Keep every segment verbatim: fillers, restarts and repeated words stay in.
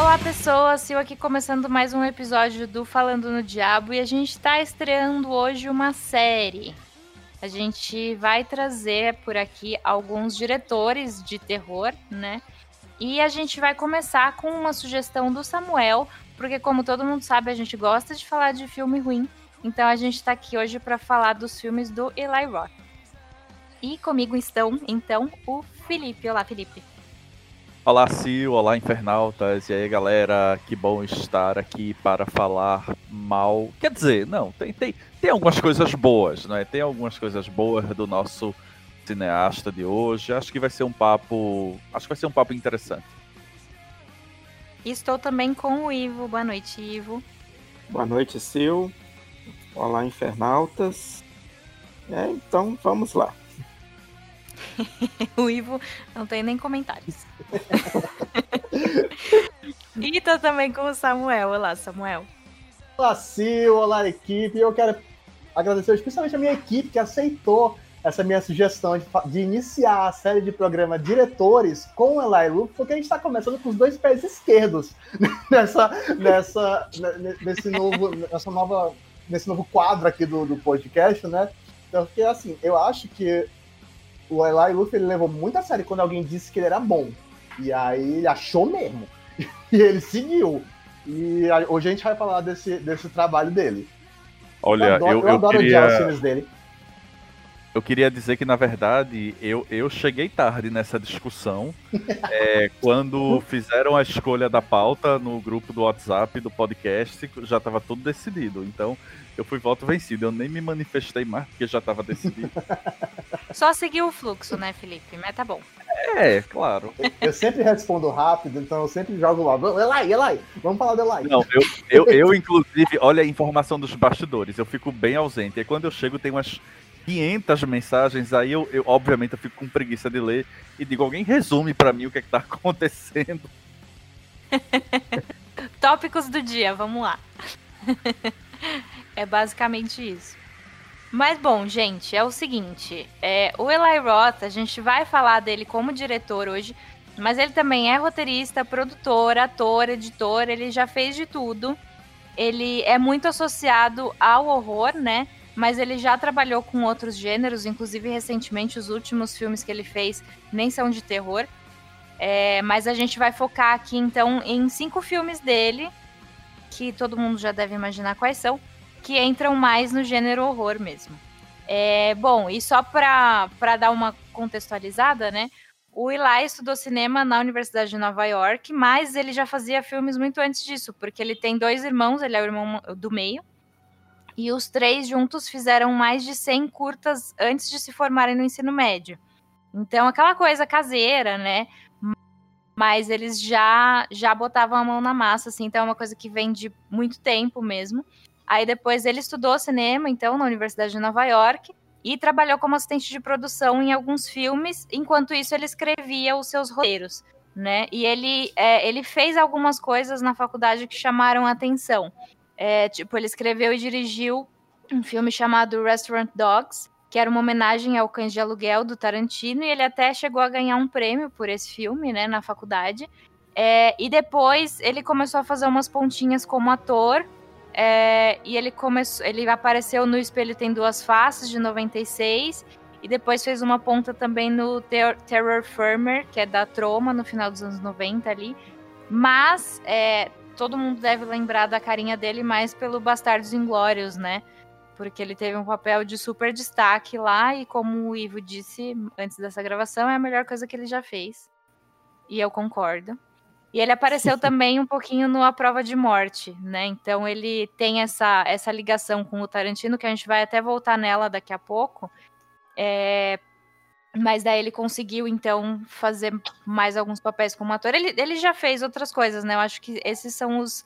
Olá pessoas, Sil aqui começando mais um episódio do Falando no Diabo e a gente está estreando hoje uma série. A gente vai trazer por aqui alguns diretores de terror, né? E a gente vai começar com uma sugestão do Samuel, porque como todo mundo sabe, a gente gosta de falar de filme ruim, então a gente está aqui hoje para falar dos filmes do Eli Roth. E comigo estão, então, o Felipe. Olá, Felipe. Olá, Sil, olá, Infernautas, e aí, galera, que bom estar aqui para falar mal. Quer dizer, não, tem, tem, tem algumas coisas boas, né? Tem algumas coisas boas do nosso cineasta de hoje. Acho que vai ser um papo. Acho que vai ser um papo interessante. E estou também com o Ivo. Boa noite, Ivo. Boa noite, Sil. Olá, Infernautas. É, então, vamos lá. O Ivo não tem nem comentários. E tô também com o Samuel. Olá, Samuel. Olá, Sil, olá, equipe. Eu quero agradecer especialmente a minha equipe que aceitou essa minha sugestão de, de iniciar a série de programa Diretores com o Eli Roth, porque a gente está começando com os dois pés esquerdos nessa, nessa, nesse, novo, nessa nova, nesse novo quadro aqui do, do podcast, né? Então, porque, assim, eu acho que o Eli Roth, ele levou muito a sério quando alguém disse que ele era bom. E aí ele achou mesmo. E ele seguiu. E hoje a gente vai falar desse, desse trabalho dele. Olha, eu adoro, eu, eu eu adoro queria... odiar os filmes dele. Eu queria dizer que, na verdade, eu, eu cheguei tarde nessa discussão. É, quando fizeram a escolha da pauta no grupo do WhatsApp do podcast, já estava tudo decidido. Então, eu fui voto vencido. Eu nem me manifestei mais, porque já estava decidido. Só seguir o fluxo, né, Felipe? Mas tá bom. É, claro. Eu sempre respondo rápido, então eu sempre jogo lá. Eli, Eli, vamos falar do Eli. Não, eu, eu, eu, inclusive, olha a informação dos bastidores. Eu fico bem ausente. E quando eu chego, tem umas quinhentas mensagens, aí eu, eu, obviamente, eu fico com preguiça de ler e digo, alguém resume pra mim o que é que tá acontecendo. Tópicos do dia, vamos lá. É basicamente isso. Mas, bom, gente, é o seguinte, é, o Eli Roth, a gente vai falar dele como diretor hoje, mas ele também é roteirista, produtor, ator, editor, ele já fez de tudo. Ele é muito associado ao horror, né? Mas ele já trabalhou com outros gêneros, inclusive recentemente os últimos filmes que ele fez nem são de terror. É, mas a gente vai focar aqui então em cinco filmes dele, que todo mundo já deve imaginar quais são, que entram mais no gênero horror mesmo. É, bom, e só para dar uma contextualizada, né? O Eli estudou cinema na Universidade de Nova York, mas ele já fazia filmes muito antes disso, porque ele tem dois irmãos, ele é o irmão do meio, e os três juntos fizeram mais de cem curtas antes de se formarem no ensino médio. Então, aquela coisa caseira, né? Mas eles já, já botavam a mão na massa, assim, então é uma coisa que vem de muito tempo mesmo. Aí depois ele estudou cinema, então, na Universidade de Nova York, e trabalhou como assistente de produção em alguns filmes, enquanto isso ele escrevia os seus roteiros, né? E ele, é, ele fez algumas coisas na faculdade que chamaram a atenção. É, tipo, ele escreveu e dirigiu um filme chamado Restaurant Dogs, que era uma homenagem ao Cães de Aluguel do Tarantino, e ele até chegou a ganhar um prêmio por esse filme, né, na faculdade. É, e depois ele começou a fazer umas pontinhas como ator, é, e ele, começou, ele apareceu no Espelho Tem Duas Faces, de noventa e seis, e depois fez uma ponta também no Ter- Terror Firmer, que é da Troma, no final dos anos noventa ali. Mas é, todo mundo deve lembrar da carinha dele mais pelo Bastardos Inglórios, né? Porque ele teve um papel de super destaque lá, e como o Ivo disse antes dessa gravação, é a melhor coisa que ele já fez. E eu concordo. E ele apareceu também um pouquinho no A Prova de Morte, né? Então ele tem essa, essa ligação com o Tarantino, que a gente vai até voltar nela daqui a pouco. É... Mas daí ele conseguiu, então, fazer mais alguns papéis como ator. Ele, ele já fez outras coisas, né? Eu acho que esses são os,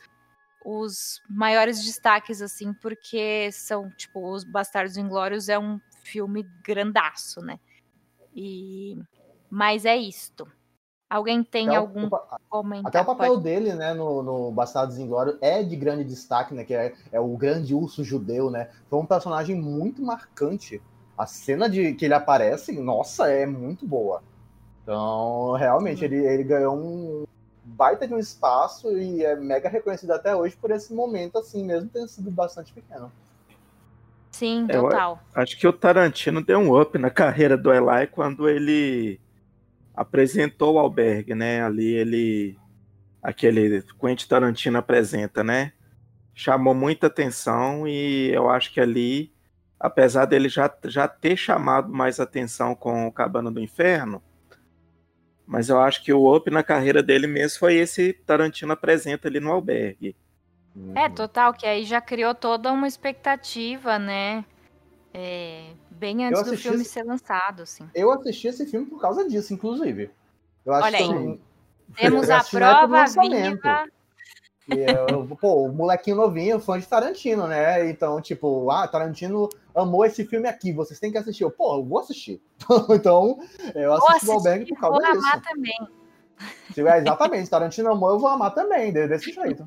os maiores destaques, assim, porque são, tipo, Os Bastardos Inglórios é um filme grandaço, né? E... Mas é isto. Alguém tem Até algum o, comentário? Até o papel Pode... dele, né, no, no Bastardos Inglórios é de grande destaque, né, que é, é o grande urso judeu, né? Foi um personagem muito marcante. A cena de que ele aparece, nossa, é muito boa. Então, realmente, ele, ele ganhou um, baita de um espaço e é mega reconhecido até hoje por esse momento, assim, mesmo tendo sido bastante pequeno. Sim, Eu total. acho que o Tarantino deu um up na carreira do Eli quando ele apresentou o Albergue, né? Ali ele... Aquele Quentin Tarantino apresenta, né? Chamou muita atenção e eu acho que ali, apesar dele já, já ter chamado mais atenção com o Cabana do Inferno, mas eu acho que o up na carreira dele mesmo foi esse Tarantino apresenta ali no Albergue. É, total, que aí já criou toda uma expectativa, né? É, bem antes do filme esse... ser lançado, assim. Eu assisti esse filme por causa disso, inclusive. Eu acho Olha que aí, eu... temos eu a prova viva. E eu, pô, o molequinho novinho, fã de Tarantino, né? Então, tipo, ah, Tarantino amou esse filme aqui, vocês têm que assistir. Eu, pô, eu vou assistir. Então, eu assisti o Albergue por causa vou disso. amar também. É, exatamente, Tarantino amou, eu vou amar também, desse jeito.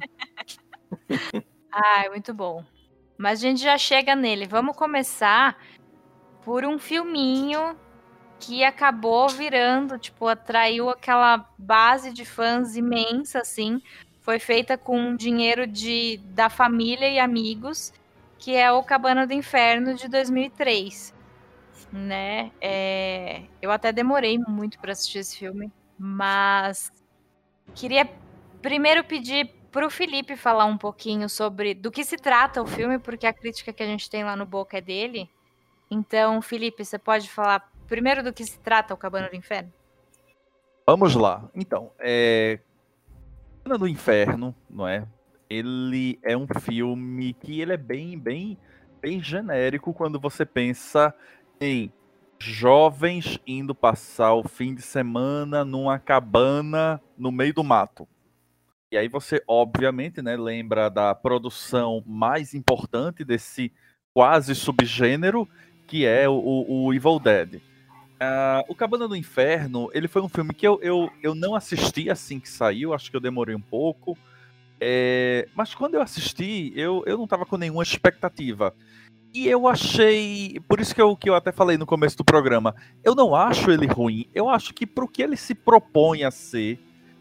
Ai, muito bom. Mas a gente já chega nele. Vamos começar por um filminho que acabou virando, tipo, atraiu aquela base de fãs imensa, assim. Foi feita com dinheiro de, da família e amigos, que é o Cabana do Inferno de dois mil e três, né? É, eu até demorei muito para assistir esse filme, mas queria primeiro pedir pro Felipe falar um pouquinho sobre do que se trata o filme, porque a crítica que a gente tem lá no Boca é dele. Então, Felipe, você pode falar primeiro do que se trata o Cabana do Inferno? Vamos lá. Então, é... Cabana do Inferno, não é? Ele é um filme que ele é bem, bem, bem genérico quando você pensa em jovens indo passar o fim de semana numa cabana no meio do mato. E aí você, obviamente, né, lembra da produção mais importante desse quase subgênero, que é o, o Evil Dead. Uh, o Cabana do Inferno, ele foi um filme que eu, eu, eu não assisti assim que saiu, acho que eu demorei um pouco. É, mas quando eu assisti, eu, eu não estava com nenhuma expectativa. E eu achei, por isso que eu, que eu até falei no começo do programa, eu não acho ele ruim, eu acho que pro que ele se propõe a ser,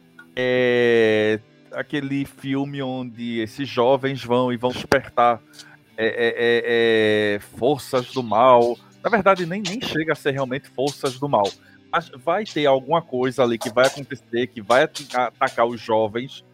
é aquele filme onde esses jovens vão e vão despertar é, é, é, é, forças do mal. Na verdade, nem, nem chega a ser realmente forças do mal. Mas vai ter alguma coisa ali que vai acontecer, que vai atacar os jovens.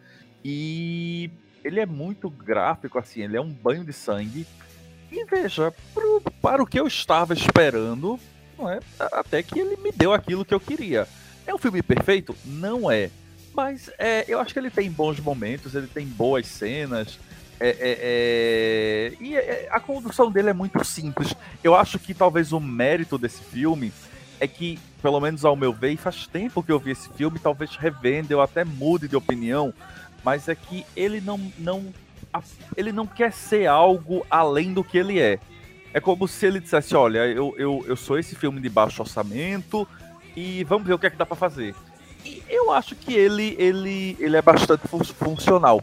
E ele é muito gráfico, assim, ele é um banho de sangue. E veja, pro, para o que eu estava esperando, não é, até que ele me deu aquilo que eu queria. É um filme perfeito? Não é. Mas é, eu acho que ele tem bons momentos, ele tem boas cenas. É, é, é... E é, a condução dele é muito simples. Eu acho que talvez o mérito desse filme é que, pelo menos ao meu ver, e faz tempo que eu vi esse filme, talvez revendo, eu até mude de opinião, mas é que ele não, não, ele não quer ser algo além do que ele é. É como se ele dissesse, olha, eu, eu, eu sou esse filme de baixo orçamento e vamos ver o que é que dá pra fazer. E eu acho que ele, ele, ele é bastante fun- funcional.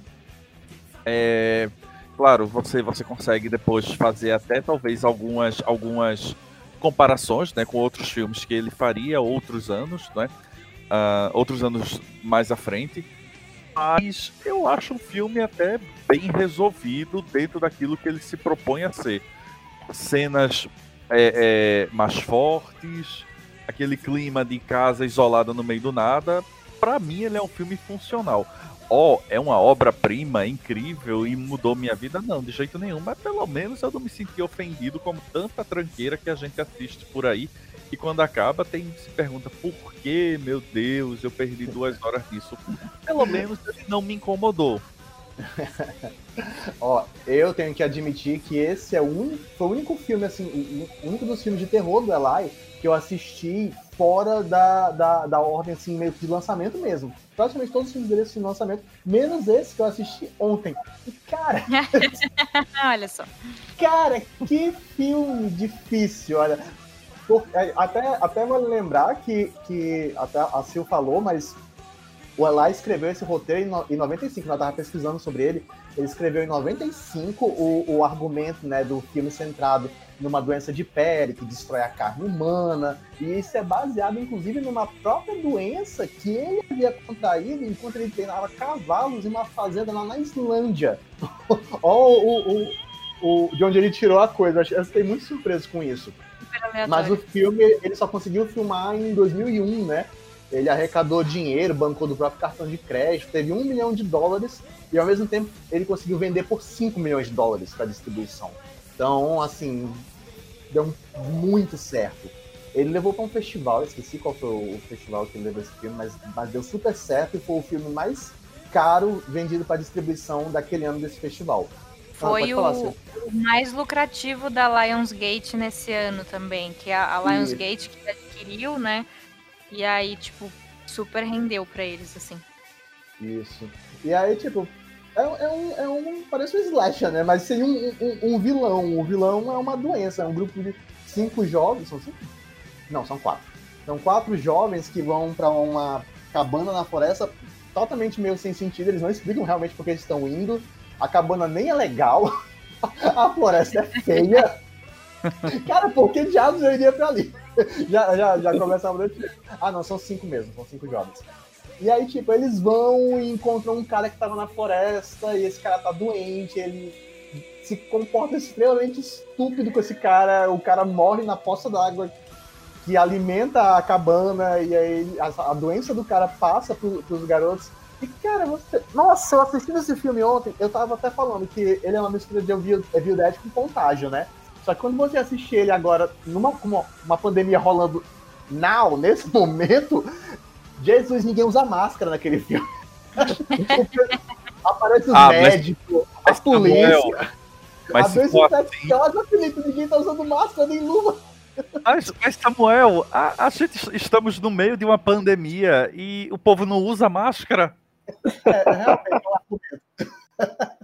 É, claro, você, você consegue depois fazer até talvez algumas, algumas comparações, né, com outros filmes que ele faria outros anos, né, uh, outros anos mais à frente. Mas eu acho um filme até bem resolvido dentro daquilo que ele se propõe a ser. Cenas é, é, mais fortes, aquele clima de casa isolada no meio do nada. Pra mim ele é um filme funcional. Ó, oh, é uma obra-prima incrível e mudou minha vida? Não, de jeito nenhum. Mas pelo menos eu não me senti ofendido como tanta tranqueira que a gente assiste por aí. E quando acaba, tem se pergunta por que, meu Deus, eu perdi duas horas nisso. Pelo menos ele não me incomodou. Ó, eu tenho que admitir que esse é o único, foi o único filme, assim, o único dos filmes de terror do Eli que eu assisti fora da, da, da ordem, assim, meio que de lançamento mesmo. Praticamente todos os filmes dele de lançamento, menos esse que eu assisti ontem. E, cara... Olha só. Cara, que filme difícil, olha. Até, até vale lembrar que, que até a Sil falou, mas o Eli escreveu esse roteiro em, no, em noventa e cinco, nós tava pesquisando sobre ele, ele escreveu em noventa e cinco o, o argumento, né, do filme centrado numa doença de pele que destrói a carne humana, e isso é baseado, inclusive, numa própria doença que ele havia contraído enquanto ele treinava cavalos em uma fazenda lá na Islândia. Olha o, o, o, de onde ele tirou a coisa, eu fiquei muito surpreso com isso. Mas o filme, ele só conseguiu filmar em dois mil e um, né? Ele arrecadou dinheiro, bancou do próprio cartão de crédito, teve um milhão de dólares, e ao mesmo tempo ele conseguiu vender por cinco milhões de dólares para distribuição. Então, assim, deu muito certo. Ele levou para um festival, eu esqueci qual foi o festival que ele levou esse filme, mas, mas deu super certo e foi o filme mais caro vendido para distribuição daquele ano desse festival. Foi ah, o, falar, o mais lucrativo da Lionsgate nesse ano também, que a, a Lionsgate que adquiriu, né? E aí, tipo, super rendeu pra eles, assim. Isso. E aí, tipo, é, é, um, é um. Parece um slasher, né? Mas seria um, um, um vilão. O vilão é uma doença. É um grupo de cinco jovens. São cinco? Não, são quatro. São quatro jovens que vão pra uma cabana na floresta, totalmente meio sem sentido. Eles não explicam realmente por que eles estão indo. A cabana nem é legal. A floresta é feia. Cara, por que diabos eu iria pra ali? Já, já, já começa a noite. Ah, não, são cinco mesmo, são cinco jovens. E aí, tipo, eles vão e encontram um cara que tava na floresta, e esse cara tá doente, ele se comporta extremamente estúpido com esse cara, o cara morre na poça d'água que alimenta a cabana, e aí a, a doença do cara passa pro, pros garotos. E, cara, você... Nossa, eu assisti esse filme ontem, eu tava até falando que ele é uma mistura de Evil Dead com Contágio, né? Só que quando você assiste ele agora, numa uma, uma pandemia rolando now, nesse momento, Jesus, ninguém usa máscara naquele filme. Aparece os ah, médicos, mas, a polícia. Samuel, mas a doença infecciosa, Felipe, ninguém tá usando máscara nem luva. Mas, mas Samuel, a, a gente estamos no meio de uma pandemia e o povo não usa máscara. É, realmente é um argumento.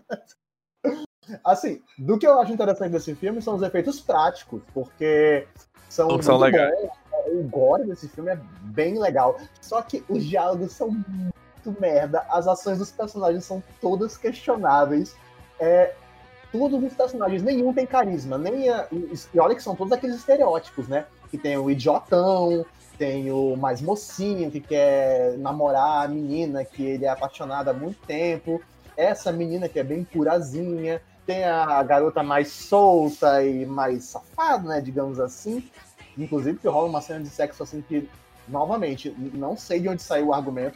Assim, do que eu acho interessante desse filme são os efeitos práticos, porque são, Não são muito legais. bons. O gore desse filme é bem legal. Só que os diálogos são muito merda, as ações dos personagens são todas questionáveis. É, todos os personagens, nenhum tem carisma, nem a, e olha que são todos aqueles estereótipos, né? Que tem o idiotão, tem o mais mocinho que quer namorar a menina que ele é apaixonado há muito tempo, essa menina que é bem purazinha, tem a garota mais solta e mais safada, né, digamos assim. Inclusive que rola uma cena de sexo assim que, novamente, não sei de onde saiu o argumento.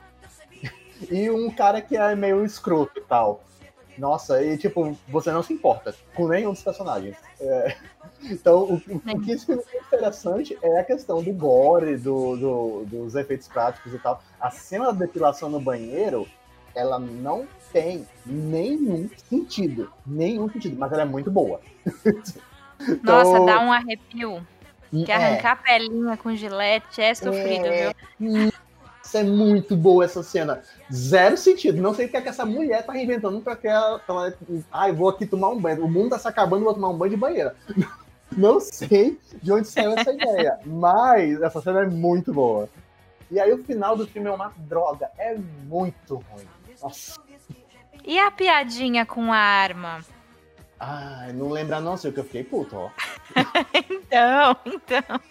E um cara que é meio escroto e tal. Nossa, e tipo, você não se importa com nenhum dos personagens. É... Então, o, o que esse filme é interessante é a questão do gore, do, do, dos efeitos práticos e tal. A cena da depilação no banheiro, ela não tem nenhum sentido. Nenhum sentido, mas ela é muito boa. Então, nossa, dá um arrepio. Que é, arrancar a pelinha com gilete é sofrido, é, viu? Isso é muito boa essa cena. Zero sentido. Não sei o que, é que essa mulher tá reinventando pra que ela... ela ah, eu vou aqui tomar um banho. O mundo tá se acabando, eu vou tomar um banho de banheira. Não sei de onde saiu essa ideia. Mas essa cena é muito boa. E aí o final do filme é uma droga. É muito ruim. Nossa. E a piadinha com a arma? Ah, não lembra não, sei o que eu fiquei puto, ó. então, então.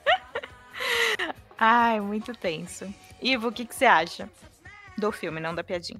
Ai, muito tenso. Ivo, o que, que você acha do filme, não da piadinha?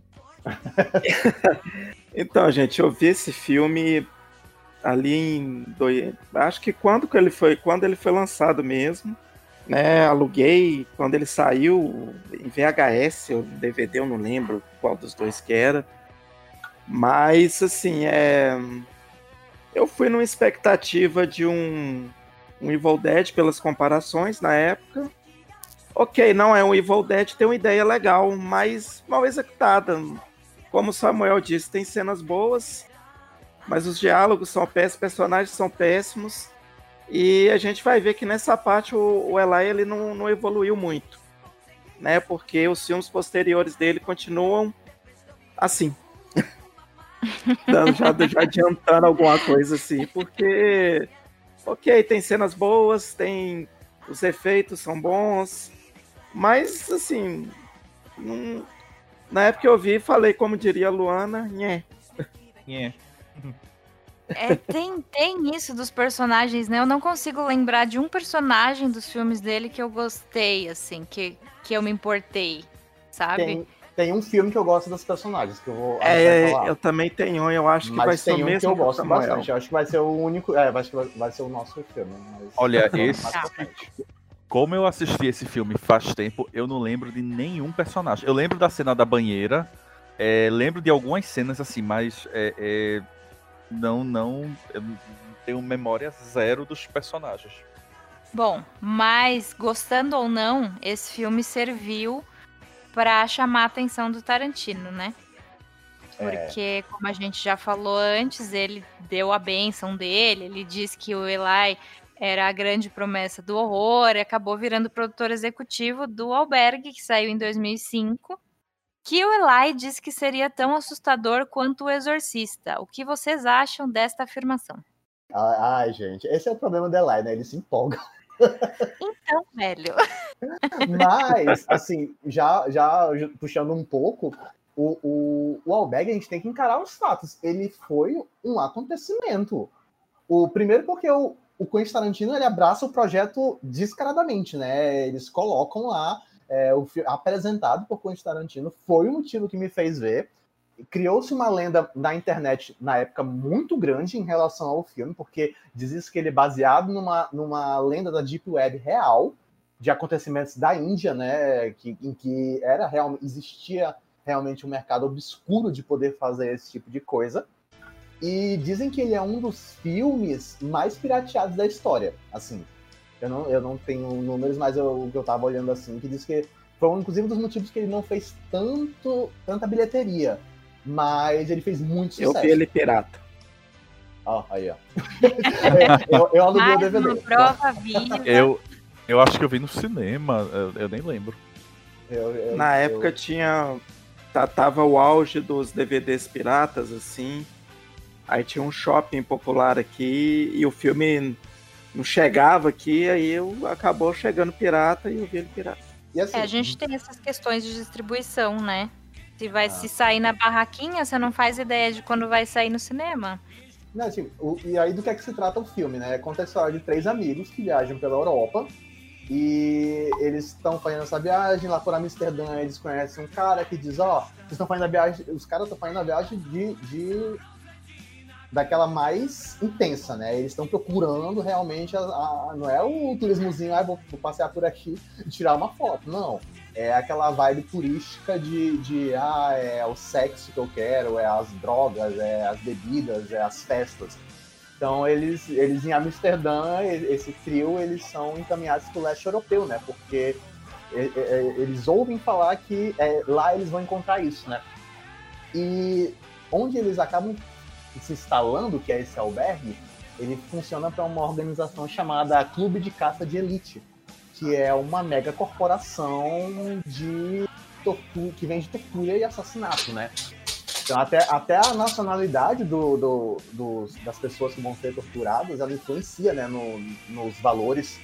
Então, gente, eu vi esse filme ali em... Dois, acho que quando que ele foi, quando ele foi lançado mesmo, né? Aluguei quando ele saiu em V H S ou D V D, eu não lembro qual dos dois que era. Mas, assim, é... eu fui numa expectativa de um, um Evil Dead pelas comparações na época. Ok, não é um Evil Dead, tem uma ideia legal, mas mal executada. Como o Samuel disse, tem cenas boas, mas os diálogos são péssimos, os personagens são péssimos, e a gente vai ver que nessa parte o, o Eli ele não, não evoluiu muito, né? Porque os filmes posteriores dele continuam assim. já, já adiantando alguma coisa assim, porque ok, tem cenas boas, tem os efeitos são bons, mas assim Hum, na época que eu vi, falei como diria a Luana, nhé. Yeah. É, tem, tem isso dos personagens, né? Eu não consigo lembrar de um personagem dos filmes dele que eu gostei, assim, que, que eu me importei, sabe? Tem, tem um filme que eu gosto dos personagens, que eu vou a gente vai É, falar. eu também tenho um, eu acho que Mas vai ser o tem um que mesmo eu que o gosto Samuel. bastante. Eu acho que vai ser o único. É, acho que vai, vai ser o nosso filme. Mas Olha, vamos esse- mais pra frente. Como eu assisti esse filme faz tempo, eu não lembro de nenhum personagem. Eu lembro da cena da banheira, é, lembro de algumas cenas assim, mas é, é, não, não, eu não tenho memória zero dos personagens. Bom, mas gostando ou não, esse filme serviu pra chamar a atenção do Tarantino, né? Porque, como a gente já falou antes, ele deu a bênção dele, ele disse que o Eli era a grande promessa do horror e acabou virando produtor executivo do Albergue, que saiu em dois mil e cinco, que o Eli disse que seria tão assustador quanto o Exorcista. O que vocês acham desta afirmação? Ai, gente, esse é o problema da Eli, né? Ele se empolga. Então, velho. Mas, assim, já, já puxando um pouco, o, o, o Albergue a gente tem que encarar os fatos. Ele foi um acontecimento. O primeiro porque o, o Quentin Tarantino ele abraça o projeto descaradamente, né? Eles colocam lá é, o fi- apresentado por Quentin Tarantino, foi o motivo que me fez ver. Criou-se uma lenda na internet na época muito grande em relação ao filme, porque diz que ele é baseado numa, numa lenda da Deep Web real, de acontecimentos da Índia, né? Que, em que era real, existia realmente um mercado obscuro de poder fazer esse tipo de coisa. E dizem que ele é um dos filmes mais pirateados da história. Assim, eu não, eu não tenho números, mas eu, eu tava olhando assim, que diz que foi inclusive um dos motivos que ele não fez tanto, tanta bilheteria. Mas ele fez muito Eu sucesso. vi ele pirata. Ó, aí, ó. eu, eu aluguei o Mais D V D. uma prova viva. Eu, eu acho que eu vi no cinema, eu, eu nem lembro. Eu- eu- Na eu- época tinha. tá- Tava o auge dos D V Ds piratas, assim. Aí tinha um shopping popular aqui e o filme não chegava aqui, aí eu acabou chegando pirata e eu vi ele pirata. E assim, É, a gente tem essas questões de distribuição, né? Se vai Ah. se sair na barraquinha, você não faz ideia de quando vai sair no cinema. Não, assim, o- e aí do que é que se trata o filme, né? Conta a história de três amigos que viajam pela Europa e eles estão fazendo essa viagem lá por Amsterdã, eles conhecem um cara que diz, ó, vocês estão fazendo a viagem, os caras estão fazendo a viagem de, de daquela mais intensa, né? Eles estão procurando realmente, a, a- não é o turismozinho, ah, vou, vou passear por aqui e tirar uma foto, não. É aquela vibe turística de, de, ah, é o sexo que eu quero, é as drogas, é as bebidas, é as festas. Então, eles, eles em Amsterdã, esse trio, eles são encaminhados para o leste europeu, né? Porque é, é, eles ouvem falar que é, lá eles vão encontrar isso, né? E onde eles acabam se instalando, que é esse albergue, ele funciona para uma organização chamada Clube de Caça de Elite, que é uma mega corporação de tortura, que vende tortura e assassinato, né? Então, até, até a nacionalidade do, do, dos, das pessoas que vão ser torturadas, ela influencia, né, no, nos valores.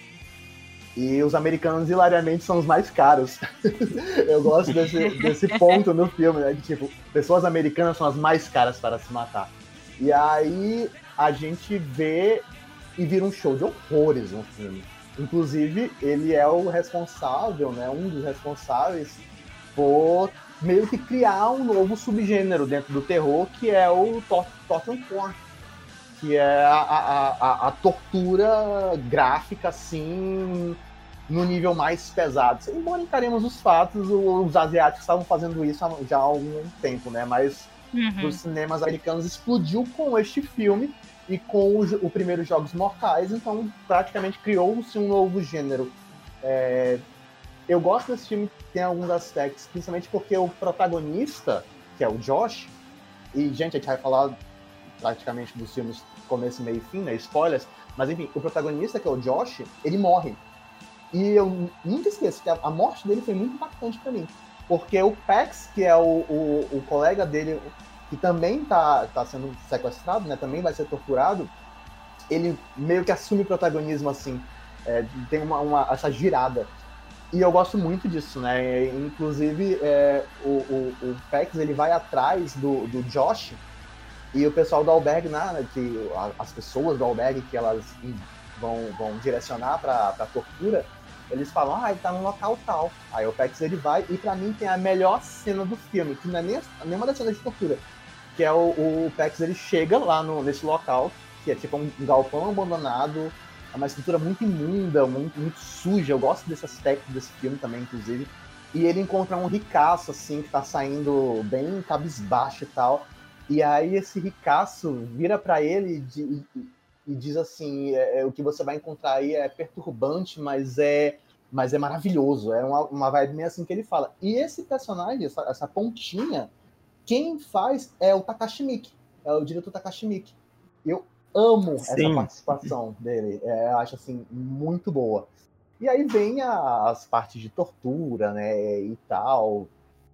E os americanos, hilariamente, são os mais caros. Eu gosto desse, desse ponto no filme, né? Que, tipo, pessoas americanas são as mais caras para se matar. E aí a gente vê e vira um show de horrores no filme. Inclusive, ele é o responsável, né? Um dos responsáveis por meio que criar um novo subgênero dentro do terror, que é o tor- torture porn, que é a, a, a, a tortura gráfica, assim, no nível mais pesado. Embora encaremos os fatos, os asiáticos estavam fazendo isso há- já há algum tempo, né? Mas Uhum. os cinemas americanos explodiu com este filme e com o, jo- o primeiro Jogos Mortais, então praticamente criou-se um novo gênero. É, eu gosto desse filme, tem alguns aspectos, principalmente porque o protagonista, que é o Josh, e, gente, a gente vai falar praticamente dos filmes começo, meio e fim, né, spoilers, mas, enfim, o protagonista, que é o Josh, ele morre. E eu nunca esqueço que a, a morte dele foi muito impactante pra mim, porque o Pax, que é o, o, o colega dele, que também tá, tá sendo sequestrado, né, também vai ser torturado, ele meio que assume o protagonismo, assim, é, tem uma, uma, essa girada. E eu gosto muito disso, né? Inclusive, é, o, o, o Pex, ele vai atrás do, do Josh e o pessoal do albergue, né, que as pessoas do albergue que elas vão, vão direcionar pra, pra tortura, eles falam, ah, ele tá num local tal. Aí o Pex, ele vai, e pra mim tem a melhor cena do filme, que não é nem nenhuma das cenas de tortura, que é o, o Pex, ele chega lá no, nesse local, que é tipo um galpão abandonado, é uma estrutura muito imunda, muito, muito suja. Eu gosto desse aspecto desse filme também, inclusive. E ele encontra um ricaço, assim, que tá saindo bem cabisbaixo e tal. E aí esse ricaço vira pra ele e, e, e diz assim, é, é, o que você vai encontrar aí é perturbante, mas é, mas é maravilhoso. É uma, uma vibe meio assim que ele fala. E esse personagem, essa, essa pontinha, quem faz é o Takashi Miike. É o diretor Takashi Miike. Eu amo Sim. essa participação dele, é, acho assim, muito boa. E aí vem a, as partes de tortura, né, e tal.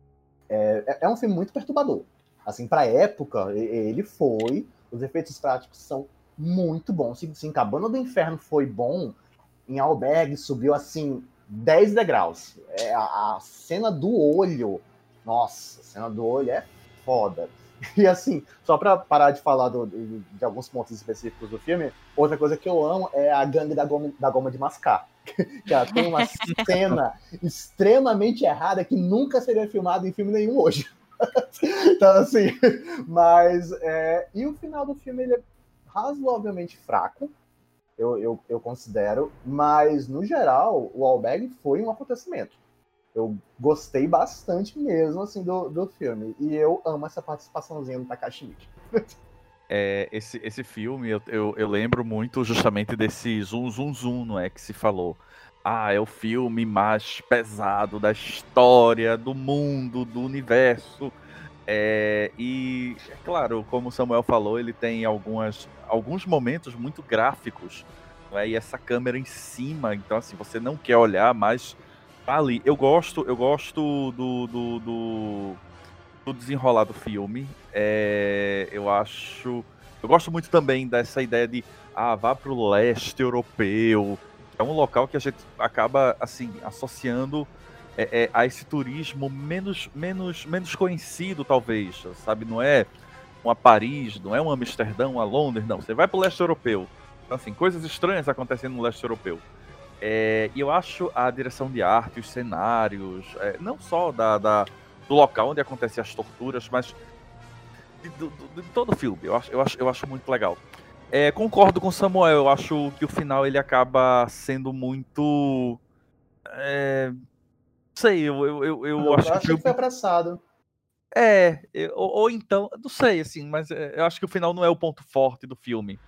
É, é um filme muito perturbador. Assim, pra época, ele foi, os efeitos práticos são muito bons. Se, se em Cabana do Inferno foi bom, em Albergue subiu, assim, dez degraus. É, a, a cena do olho, nossa, a cena do olho é foda. E assim, só pra parar de falar do, de, de alguns pontos específicos do filme, outra coisa que eu amo é a gangue da goma, da goma de mascar. Que ela tem uma cena extremamente errada que nunca seria filmada em filme nenhum hoje. Então, assim, mas... É, e o final do filme, ele é razoavelmente fraco, eu, eu, eu considero, mas, no geral, o Albergue foi um acontecimento. Eu gostei bastante mesmo, assim, do, do filme. E eu amo essa participaçãozinha do Takashi Miike. É, esse, esse filme, eu, eu, eu lembro muito justamente desse zoom, zoom, zoom, não é? Que se falou. Ah, é o filme mais pesado da história, do mundo, do universo. É, e, é claro, como o Samuel falou, ele tem algumas, alguns momentos muito gráficos, não é? E essa câmera em cima, então, assim, você não quer olhar, mas... ali, eu gosto, eu gosto do, do, do, do desenrolar do filme. É, eu acho. Eu gosto muito também dessa ideia de ah, vá pro leste europeu. É um local que a gente acaba assim, associando é, é, a esse turismo menos, menos, menos conhecido, talvez. Sabe? Não é uma Paris, não é um Amsterdã, uma Londres, não. Você vai pro leste europeu. Então, assim, coisas estranhas acontecendo no leste europeu. É, e eu acho a direção de arte, os cenários, é, não só da, da, do local onde acontecem as torturas, mas de, de, de, de todo o filme. Eu acho, eu acho, eu acho muito legal. É, concordo com o Samuel, eu acho que o final ele acaba sendo muito... É, não sei, eu, eu, eu, eu eu acho acho que... que foi apressado. É, eu, ou, ou então, não sei, assim, mas eu acho que o final não é o ponto forte do filme.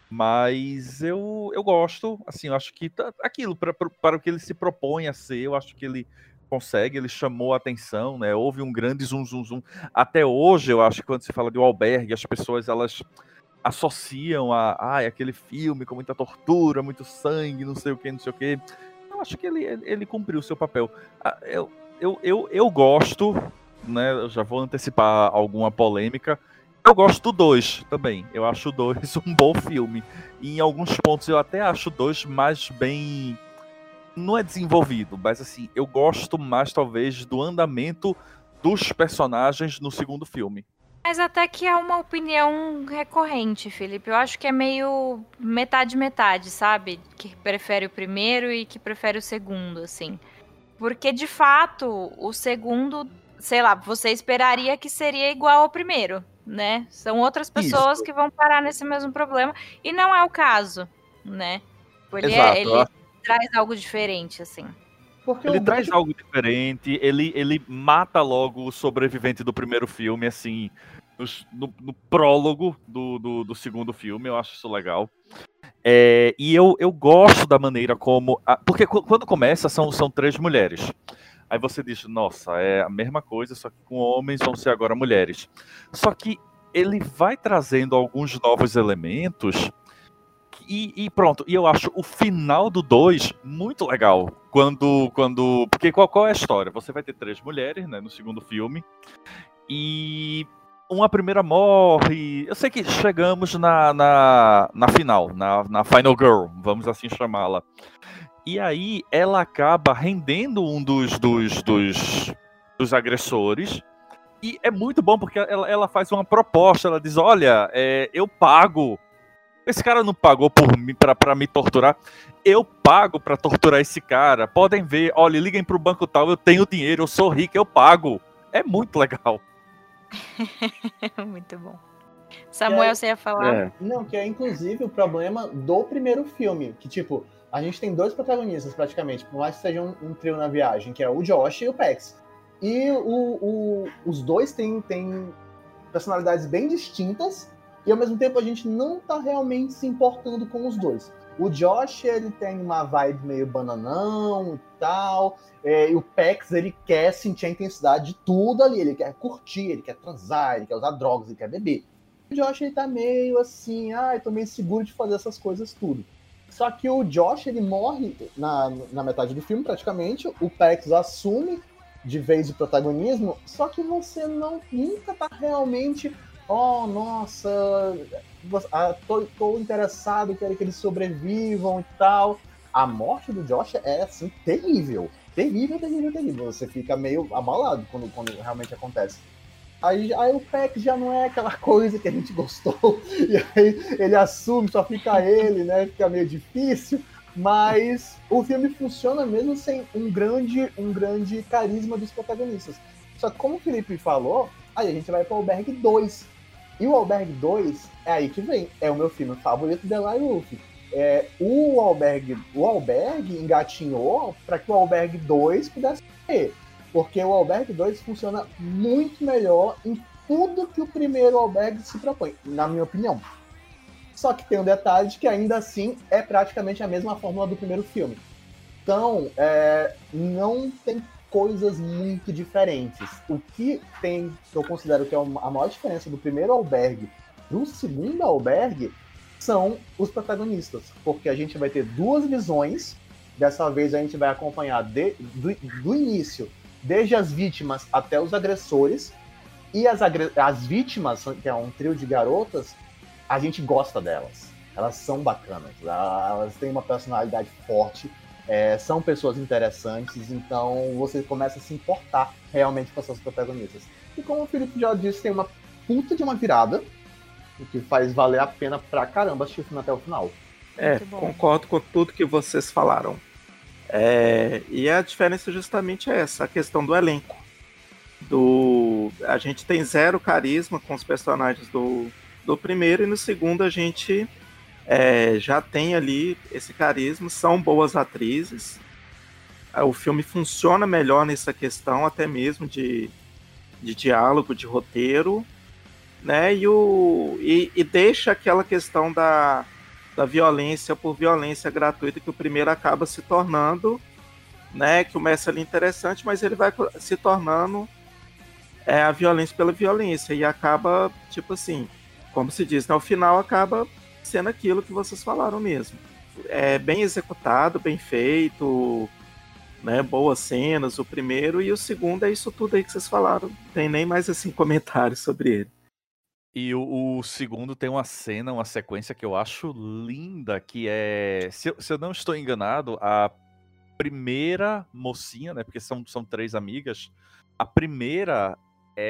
Mas eu, eu gosto, assim, eu acho que tá, aquilo, pra, pra, para o que ele se propõe a ser, eu acho que ele consegue, ele chamou a atenção, né? Houve um grande zoom, zoom, zoom. Até hoje, eu acho que quando se fala de O Albergue, as pessoas, elas associam a, ah, é aquele filme com muita tortura, muito sangue, não sei o que, não sei o que. Eu acho que ele, ele, ele cumpriu o seu papel. Ah, eu, eu, eu, eu gosto, né? Eu já vou antecipar alguma polêmica. Eu gosto do dois também. Eu acho o dois um bom filme. E em alguns pontos eu até acho o dois mais bem... Não é desenvolvido, mas assim, eu gosto mais talvez do andamento dos personagens no segundo filme. Mas até que é uma opinião recorrente, Felipe. Eu acho que é meio metade-metade, sabe? Que prefere o primeiro e que prefere o segundo, assim. Porque, de fato, o segundo, sei lá, você esperaria que seria igual ao primeiro, né? São outras pessoas Isso. que vão parar nesse mesmo problema. E não é o caso, né? Ele, Exato, é, ele traz algo diferente, assim. Porque ele o traz Bud- algo diferente, ele, ele mata logo o sobrevivente do primeiro filme, assim, nos- no, no prólogo do, do, do segundo filme, eu acho isso legal. É, e eu, eu gosto da maneira como... a- porque qu- quando começa, são, são três mulheres. Aí você diz, nossa, é a mesma coisa, só que com homens vão ser agora mulheres. Só que ele vai trazendo alguns novos elementos... E, e pronto, e eu acho o final do dois muito legal. Quando. quando porque qual, qual é a história? Você vai ter três mulheres, né, no segundo filme. E uma primeira morre. Eu sei que chegamos na, na, na final, na, na Final Girl, vamos assim chamá-la. E aí ela acaba rendendo um dos, dos, dos, dos agressores. E é muito bom porque ela, ela faz uma proposta. Ela diz, olha, é, eu pago. Esse cara não pagou por mim pra, pra me torturar. Eu pago pra torturar esse cara. Podem ver, olha, liguem pro banco tal, eu tenho dinheiro, eu sou rico, eu pago. É muito legal. Muito bom. Samuel, É, você ia falar? É. Não, que é inclusive o problema do primeiro filme. Que, tipo, a gente tem dois protagonistas praticamente, por mais que seja um, um trio na viagem, que é o Josh e o Pax. E o, o, os dois têm, têm personalidades bem distintas, e ao mesmo tempo a gente não tá realmente se importando com os dois. O Josh, ele tem uma vibe meio bananão e tal, é, e o Pax, ele quer sentir a intensidade de tudo ali, ele quer curtir, ele quer transar, ele quer usar drogas, ele quer beber. O Josh, ele tá meio assim, ah, eu tô meio seguro de fazer essas coisas tudo. Só que o Josh, ele morre na, na metade do filme, praticamente, o Pax assume de vez o protagonismo, só que você não nunca tá realmente, oh, nossa, ah, tô, tô interessado, quero que eles sobrevivam e tal. A morte do Josh é, assim, terrível. Terrível, terrível, terrível. Você fica meio abalado quando, quando realmente acontece. Aí, aí o Pax já não é aquela coisa que a gente gostou, e aí ele assume, só fica ele, né? Fica meio difícil, mas o filme funciona mesmo sem um grande, um grande carisma dos protagonistas. Só que como o Felipe falou, aí a gente vai para o Albergue dois. E o Albergue dois é aí que vem, é o meu filme favorito de Eli Roth. É, o Albergue, o Albergue engatinhou para que o Albergue dois pudesse ser. Porque o Albergue dois funciona muito melhor em tudo que o primeiro Albergue se propõe, na minha opinião. Só que tem um detalhe de que ainda assim é praticamente a mesma fórmula do primeiro filme. Então, é, não tem coisas muito diferentes. O que tem, que eu considero que é a maior diferença do primeiro Albergue pro segundo Albergue são os protagonistas. Porque a gente vai ter duas visões. Dessa vez a gente vai acompanhar de, do, do início, desde as vítimas até os agressores. E as, agre... as vítimas, que é um trio de garotas, a gente gosta delas. Elas são bacanas, elas têm uma personalidade forte, é, são pessoas interessantes, então você começa a se importar realmente com essas protagonistas. E como o Felipe já disse, tem uma puta de uma virada, o que faz valer a pena pra caramba assistir o filme até o final. É, concordo com tudo que vocês falaram. É, e a diferença justamente é essa, a questão do elenco. Do, a gente tem zero carisma com os personagens do, do primeiro, e no segundo a gente é, já tem ali esse carisma, são boas atrizes. O filme funciona melhor nessa questão, até mesmo de, de diálogo, de roteiro, né? E, o, e, e deixa aquela questão da, da violência por violência gratuita que o primeiro acaba se tornando, né? Que começa ali interessante, mas ele vai se tornando é, a violência pela violência, e acaba, tipo assim, como se diz, no final acaba sendo aquilo que vocês falaram mesmo. É bem executado, bem feito, né, boas cenas, o primeiro, e o segundo é isso tudo aí que vocês falaram, não tem nem mais assim comentários sobre ele. E o, o segundo tem uma cena, uma sequência que eu acho linda, que é, se eu, se eu não estou enganado, a primeira mocinha, né, porque são, são três amigas, a primeira,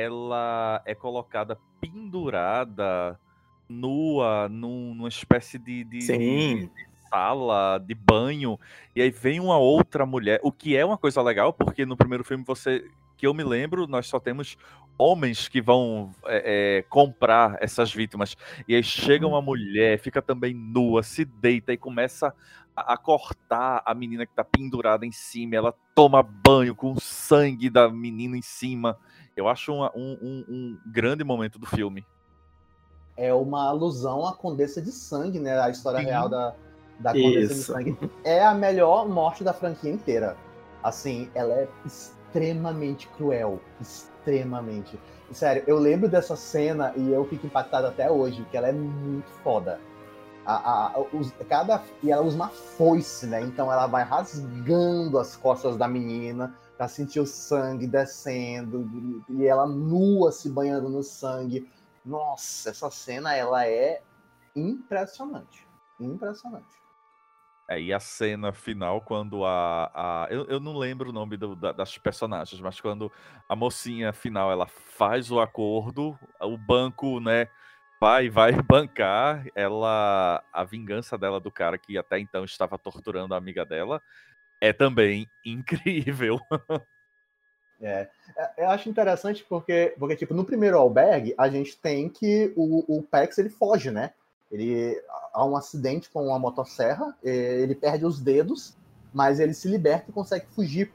ela é colocada pendurada, nua, num, numa espécie de, de, Sim. de, de sala, de banho, e aí vem uma outra mulher, o que é uma coisa legal, porque no primeiro filme você, que eu me lembro, nós só temos homens que vão é, é, comprar essas vítimas, e aí chega uma mulher, fica também nua, se deita e começa a, a cortar a menina que tá pendurada em cima, ela toma banho com o sangue da menina em cima. Eu acho uma, um, um, um grande momento do filme. É uma alusão à Condessa de Sangue, né? A história Sim. real da, da Condessa Isso. de Sangue. É a melhor morte da franquia inteira. Assim, ela é extremamente cruel. Extremamente. Sério, eu lembro dessa cena e eu fico impactado até hoje, que ela é muito foda. A, a, os, cada, e ela usa uma foice, né? Então ela vai rasgando as costas da menina pra sentir o sangue descendo, e ela nua se banhando no sangue. Nossa, essa cena, ela é impressionante. Impressionante. É, e a cena final, quando a. a eu, eu não lembro o nome do- da- das personagens, mas quando a mocinha final ela faz o acordo, o banco, né, vai, vai bancar ela. A vingança dela do cara que até então estava torturando a amiga dela é também incrível. É, é, eu acho interessante porque, porque, tipo, no primeiro albergue, a gente tem que o, o Pex, ele foge, né? Ele há um acidente com uma motosserra, eh, ele perde os dedos, mas ele se liberta e consegue fugir.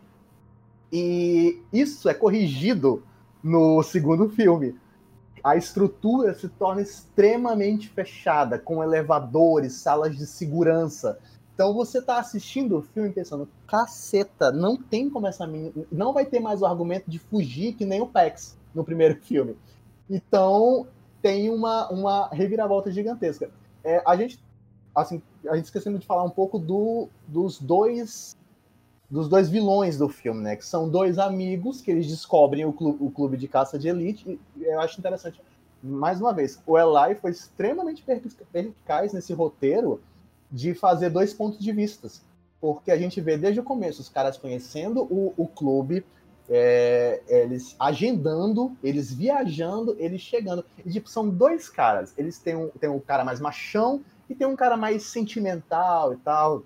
E isso é corrigido no segundo filme. A estrutura se torna extremamente fechada, com elevadores, salas de segurança. Então você tá assistindo o filme pensando, caceta, não tem como essa menina. Não vai ter mais o argumento de fugir que nem o Pex no primeiro filme. Então tem uma, uma reviravolta gigantesca. É, a gente, assim, a gente esquecendo de falar um pouco do, dos dois dos dois vilões do filme, né? Que são dois amigos que eles descobrem o clube, o clube de caça de elite. E eu acho interessante. Mais uma vez, o Eli foi extremamente perspicaz nesse roteiro de fazer dois pontos de vista. Porque a gente vê desde o começo os caras conhecendo o, o clube, é, eles agendando, eles viajando, eles chegando. E, tipo, são dois caras. Eles têm um, têm um cara mais machão e tem um cara mais sentimental e tal.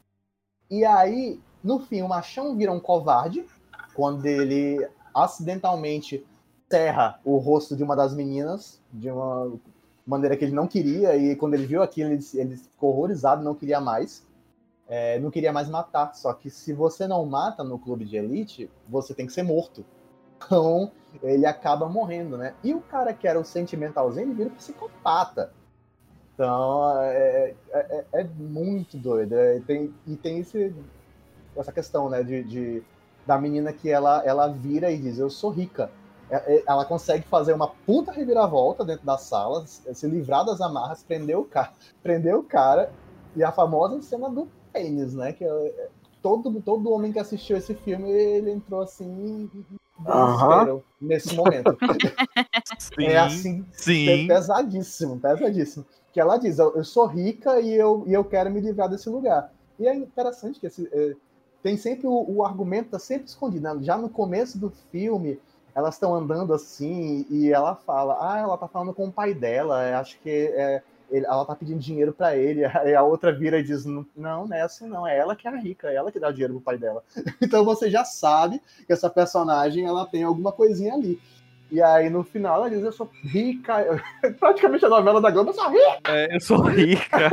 E aí, no fim, o machão vira um covarde quando ele acidentalmente serra o rosto de uma das meninas de uma maneira que ele não queria, e quando ele viu aquilo, ele, ele ficou horrorizado, não queria mais. É, não queria mais matar. Só que se você não mata no clube de elite, você tem que ser morto. Então, ele acaba morrendo, né? E o cara que era o sentimentalzinho, ele vira um psicopata. Então, é, é, é muito doido. É, tem, e tem esse, essa questão, né, de, de, da menina que ela, ela vira e diz, eu sou rica. Ela consegue fazer uma puta reviravolta dentro da sala, se livrar das amarras, prender o cara, prender o cara e a famosa cena do pênis, né? Que é, todo, todo homem que assistiu esse filme, ele entrou assim em desespero, uh-huh, nesse momento. Sim, é assim, sim. pesadíssimo, pesadíssimo. Que ela diz, eu, eu sou rica e eu, e eu quero me livrar desse lugar. E é interessante que esse, é, tem sempre o, o argumento tá sempre escondido, né? Já no começo do filme, elas estão andando assim e ela fala, ah, ela tá falando com o pai dela, acho que é, ele, ela tá pedindo dinheiro para ele, aí a outra vira e diz, não, não é assim não, é ela que é a rica, é ela que dá o dinheiro pro pai dela. Então você já sabe que essa personagem, ela tem alguma coisinha ali. E aí no final ela diz, eu sou rica, praticamente a novela da Globo, eu sou rica! É, eu sou rica!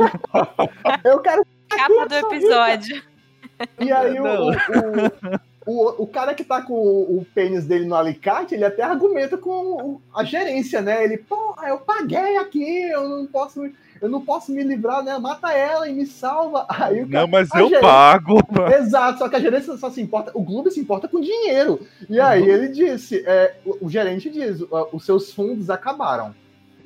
Eu quero... Capa do episódio. Rica. E aí o... o O, o cara que tá com o, o pênis dele no alicate, ele até argumenta com a gerência, né? Ele, porra, eu paguei aqui, eu não posso, eu não posso me livrar, né? Mata ela e me salva. Aí o cara, não, mas eu gerência, pago. Exato, só que a gerência só se importa, o clube se importa com dinheiro. E aí uhum. ele disse, é, o, o gerente diz, os seus fundos acabaram.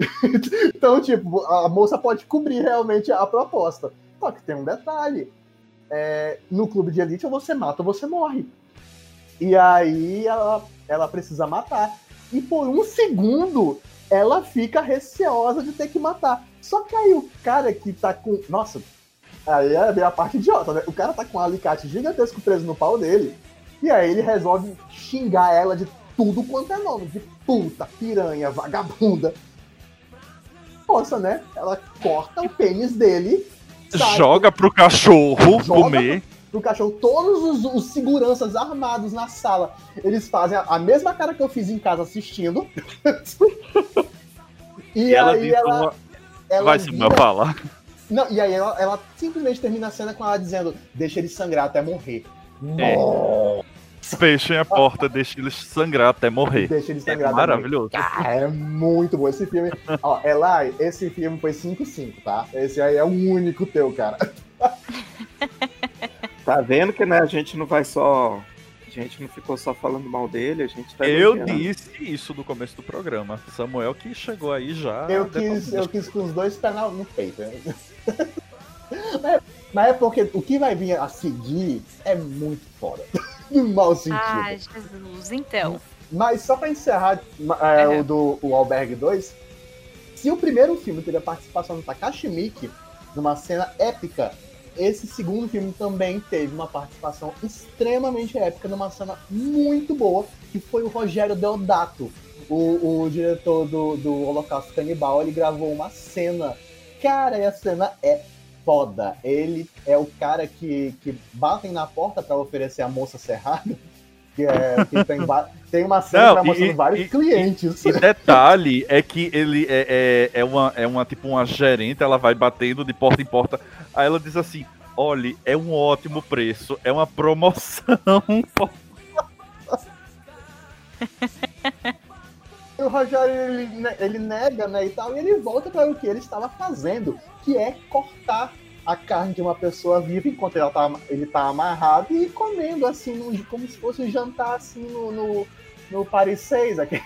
Então, tipo, a moça pode cobrir realmente a proposta. Só que tem um detalhe. É, no clube de elite, ou você mata ou você morre. E aí ela, ela precisa matar. E por um segundo, ela fica receosa de ter que matar. Só que aí o cara que tá com... Nossa, aí é a parte idiota, né? O cara tá com um alicate gigantesco preso no pau dele. E aí ele resolve xingar ela de tudo quanto é nome. De puta, piranha, vagabunda. Nossa, né? Ela corta o pênis dele... Sabe? Joga pro cachorro Joga comer. Pro, pro cachorro. Todos os, os seguranças armados na sala, eles fazem a, a mesma cara que eu fiz em casa assistindo. e, e ela aí ela, uma... ela vai se vira... falar. Não, e aí ela, ela simplesmente termina a cena com ela dizendo, deixa ele sangrar até morrer. É. Fechem a porta, deixa ele sangrar até morrer. Deixa ele sangrar é até maravilhoso. Morrer. Cara, é muito bom esse filme. Ó, Eli, esse filme foi cinco cinco, tá? Esse aí é o único teu, cara. Tá vendo que, né, a gente não vai só... A gente não ficou só falando mal dele, a gente tá Eu elogiando. disse isso no começo do programa. Samuel que chegou aí já... Eu quis, eu quis com os dois pés no peito. mas, mas é porque o que vai vir a seguir é muito foda. No mau sentido. Ai, Jesus, então. Mas só pra encerrar é, uhum. o do o Albergue dois, se o primeiro filme teve a participação do Takashi Miike numa cena épica esse segundo filme também teve uma participação extremamente épica numa cena muito boa, que foi o Rogério Deodato, o, o diretor do, do Holocausto Canibal. Ele gravou uma cena, cara, e a cena é foda. Ele é o cara que, que batem na porta para oferecer a moça serrada, que, é, que tem, tem uma cena pra mostrando vários e, clientes. E, e detalhe é que ele é, é, é, uma, é uma tipo uma gerente, ela vai batendo de porta em porta, aí ela diz assim, olha, é um ótimo preço, é uma promoção. O Rogério, ele, ele nega, né, e tal, e ele volta para o que ele estava fazendo, que é cortar a carne de uma pessoa viva enquanto ele tá, ele tá amarrado e comendo, assim, no, como se fosse um jantar, assim, no, no, no Paris seis. Aqui.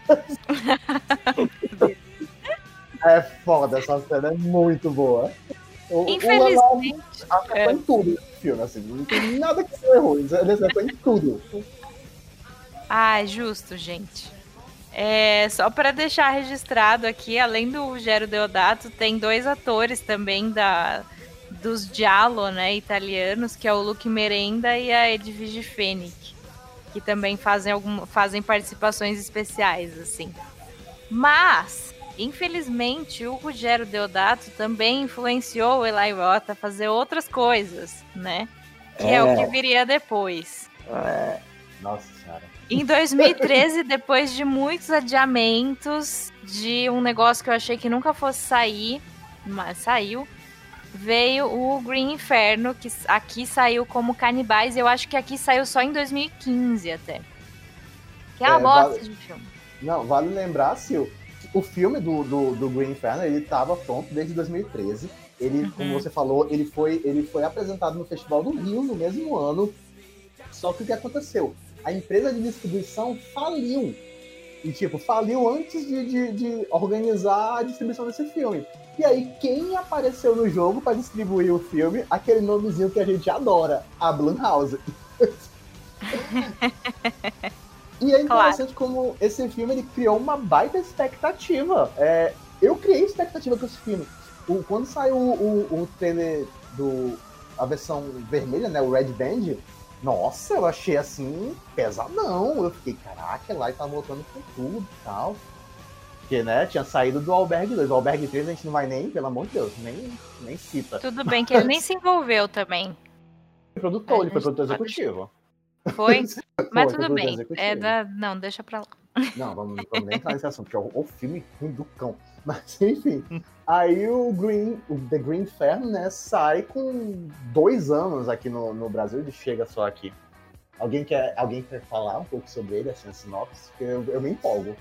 É foda, essa cena é muito boa. O, Infelizmente. O acertou é. em tudo nesse filme, assim, não tem nada que seja ruim, ele acertou em tudo. Ah, justo, gente. É, só para deixar registrado aqui, além do Rogério Deodato, tem dois atores também da, dos Giallo, né, italianos, que é o Luke Merenda e a Edwige Fenech, que também fazem, algum, fazem participações especiais, assim. Mas, infelizmente, o Rogério Deodato também influenciou o Eli Roth a fazer outras coisas, né, que é, é o que viria depois. É. Nossa senhora. Em dois mil e treze, depois de muitos adiamentos de um negócio que eu achei que nunca fosse sair, mas saiu, veio o Green Inferno, que aqui saiu como Canibais, e eu acho que aqui saiu só em dois mil e quinze até. Que é uma é, bosta vale... de filme. Não, vale lembrar, Sil, o filme do, do, do Green Inferno, ele estava pronto desde dois mil e treze. Ele, uhum. como você falou, ele foi, ele foi apresentado no Festival do Rio no mesmo ano. Só que o que aconteceu? A empresa de distribuição faliu. E, tipo, faliu antes de, de, de organizar a distribuição desse filme. E aí, quem apareceu no jogo para distribuir o filme? Aquele nomezinho que a gente adora, a Blumhouse. E é interessante claro. Como esse filme ele criou uma baita expectativa. É, eu criei expectativa com esse filme. O, quando saiu o, o, o trailer do... a versão vermelha, né, o Red Band... Nossa, eu achei assim, pesadão. Eu fiquei, caraca, lá e tá voltando com tudo e tal. Porque, né, tinha saído do Albergue dois. O Albergue três a gente não vai nem, pelo amor de Deus, nem, nem cita. Tudo bem que ele nem se envolveu também. Foi produtor, ele foi produtor executivo. Foi? Mas foi, tudo bem. É da... Não, deixa pra lá. Não, vamos, vamos nem entrar nesse assunto, porque é o, o filme ruim do cão. Mas, enfim. Aí o Green, o The Green Inferno, né, sai com dois anos aqui no, no Brasil, ele chega só aqui. Alguém quer, alguém quer falar um pouco sobre ele, assim, a sinopse? Porque eu, eu me empolgo.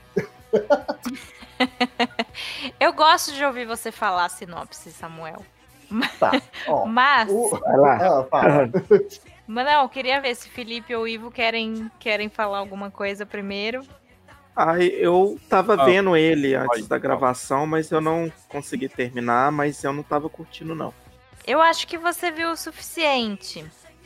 Eu gosto de ouvir você falar a sinopse, Samuel. Tá, ó. Mas... O... Vai lá. Ela fala. Mas não, eu queria ver se Felipe ou Ivo querem, querem falar alguma coisa primeiro. Ah, eu tava ah, vendo ele antes da gravação, mas eu não consegui terminar, mas eu não tava curtindo, não. Eu acho que você viu o suficiente.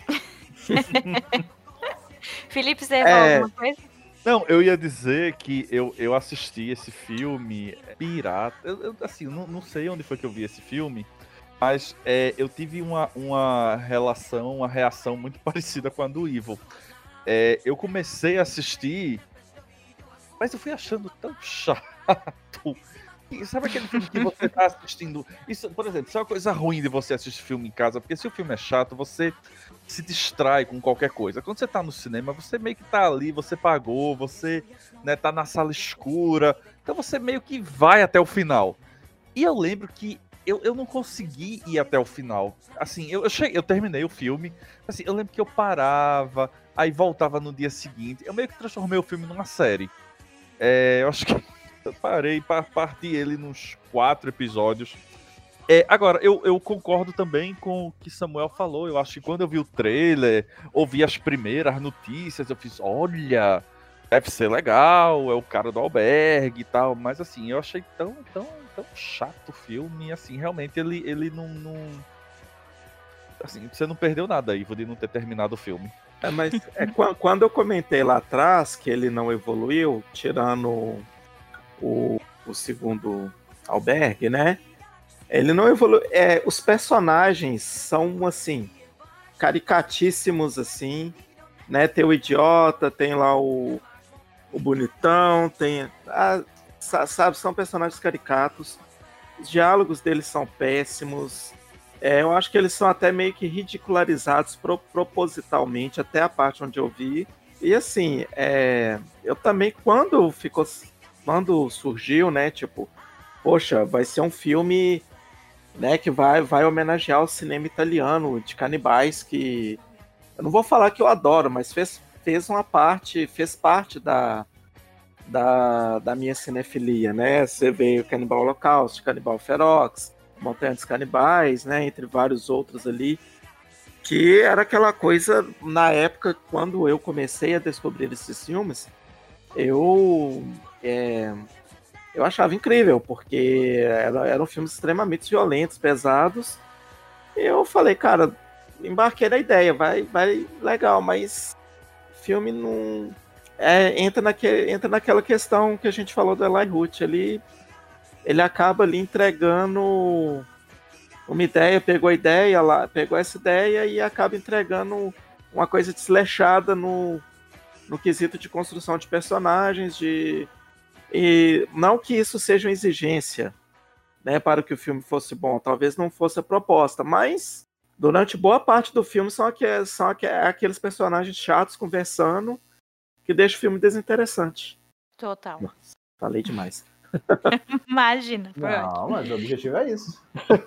Felipe, você ia falar é... alguma coisa? Não, eu ia dizer que eu, eu assisti esse filme pirata. Eu, eu, assim, não, não sei onde foi que eu vi esse filme, mas é, eu tive uma, uma relação, uma reação muito parecida com a do Ivo. É, eu comecei a assistir... Mas eu fui achando tão chato. E sabe aquele filme que você tá assistindo? Isso, por exemplo, isso é uma coisa ruim de você assistir filme em casa, porque se o filme é chato, você se distrai com qualquer coisa. Quando você tá no cinema, você meio que tá ali, você pagou, você, né, tá na sala escura, então você meio que vai até o final. E eu lembro que eu, eu não consegui ir até o final. Assim, eu, eu, cheguei, eu terminei o filme, assim, eu lembro que eu parava, aí voltava no dia seguinte. Eu meio que transformei o filme numa série. É, eu acho que eu parei para partir ele nos quatro episódios. É, agora, eu, eu concordo também com o que Samuel falou. Eu acho que quando eu vi o trailer, ouvi as primeiras notícias, eu fiz, olha, deve ser legal, é o cara do albergue e tal. Mas assim, eu achei tão, tão, tão chato o filme. Assim, realmente ele, ele não, não... Assim, você não perdeu nada, Ivo, de não ter terminado o filme. É, mas é, quando eu comentei lá atrás que ele não evoluiu, tirando o, o segundo albergue, né? Ele não evolui. É, os personagens são, assim, caricatíssimos, assim, né? Tem o idiota, tem lá o, o bonitão, tem... Ah, sabe, são personagens caricatos. Os diálogos deles são péssimos. É, eu acho que eles são até meio que ridicularizados pro, propositalmente, até a parte onde eu vi. E assim, é, eu também, quando ficou... Quando surgiu, né, tipo... Poxa, vai ser um filme... Né, que vai, vai homenagear o cinema italiano de canibais, que eu não vou falar que eu adoro, mas fez, fez uma parte, fez parte da, da, da minha cinefilia, né? Você vê o Canibal Holocausto, Canibal Ferox, Montanha dos Canibais, né? Entre vários outros ali, que era aquela coisa, na época, quando eu comecei a descobrir esses filmes, eu... É, eu achava incrível, porque era, eram filmes extremamente violentos, pesados. E eu falei, cara, embarquei na ideia, vai, vai legal, mas o filme não... É, entra, naque, entra naquela questão que a gente falou do Eli Roth. Ele, ele acaba ali entregando uma ideia, pegou a ideia lá, pegou essa ideia e acaba entregando uma coisa desleixada no, no quesito de construção de personagens, de... E não que isso seja uma exigência, né, para que o filme fosse bom, talvez não fosse a proposta, mas durante boa parte do filme são, aqueles, são aqueles personagens chatos conversando que deixa o filme desinteressante. Total. Nossa, falei demais. Imagina. Não, mas o objetivo é isso.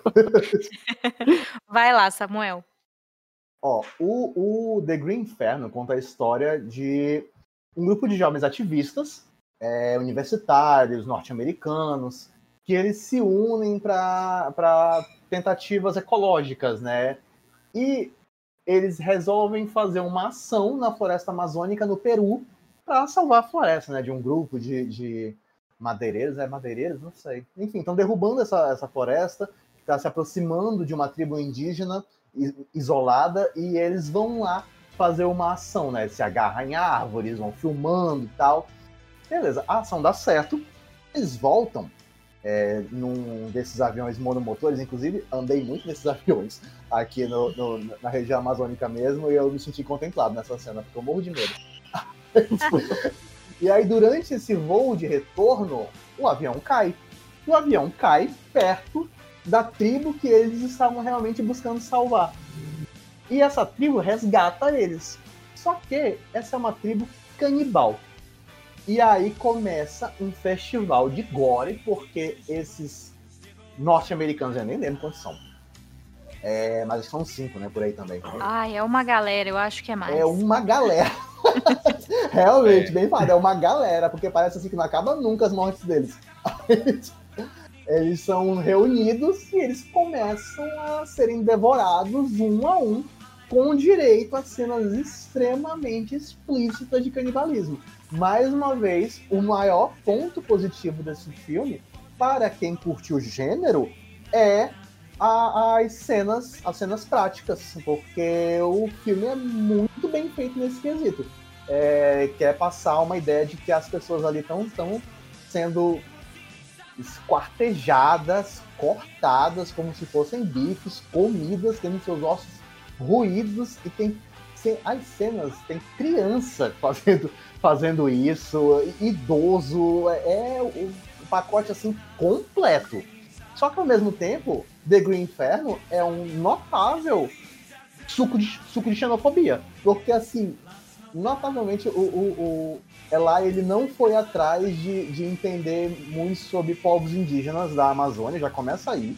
Vai lá, Samuel. Ó, o, o The Green Inferno conta a história de um grupo de jovens ativistas É, universitários, norte-americanos, que eles se unem para tentativas ecológicas, né? E eles resolvem fazer uma ação na floresta amazônica, no Peru, para salvar a floresta, né? De um grupo de, de madeireiros, é madeireiros? Não sei. Enfim, estão derrubando essa, essa floresta, está se aproximando de uma tribo indígena isolada, e eles vão lá fazer uma ação, né? Eles se agarram em árvores, vão filmando e tal. Beleza, a ação dá certo, eles voltam é, num desses aviões monomotores, inclusive andei muito nesses aviões aqui no, no, na região amazônica mesmo, e eu me senti contemplado nessa cena, porque eu morro de medo. E aí, durante esse voo de retorno, o avião cai. O avião cai perto da tribo que eles estavam realmente buscando salvar. E essa tribo resgata eles. Só que essa é uma tribo canibal. E aí começa um festival de gore, porque esses norte-americanos, eu nem lembro quantos são. É, mas são cinco, né, por aí também. Ai, é uma galera, eu acho que é mais. É uma galera. Realmente, é. Bem falado, é uma galera, porque parece assim que não acaba nunca as mortes deles. Eles são reunidos e eles começam a serem devorados um a um, com direito a cenas extremamente explícitas de canibalismo. Mais uma vez, o maior ponto positivo desse filme, para quem curte o gênero, é a, as, cenas, as cenas práticas, porque o filme é muito bem feito nesse quesito. É, quer passar uma ideia de que as pessoas ali estão sendo esquartejadas, cortadas, como se fossem bifes, comidas, tendo seus ossos ruídos, e tem as cenas, tem criança fazendo, fazendo isso, idoso, é o, o pacote assim completo. Só que ao mesmo tempo, The Green Inferno é um notável suco de, suco de xenofobia, porque assim, notavelmente o, o, o Eli, ele não foi atrás de, de entender muito sobre povos indígenas da Amazônia, já começa aí.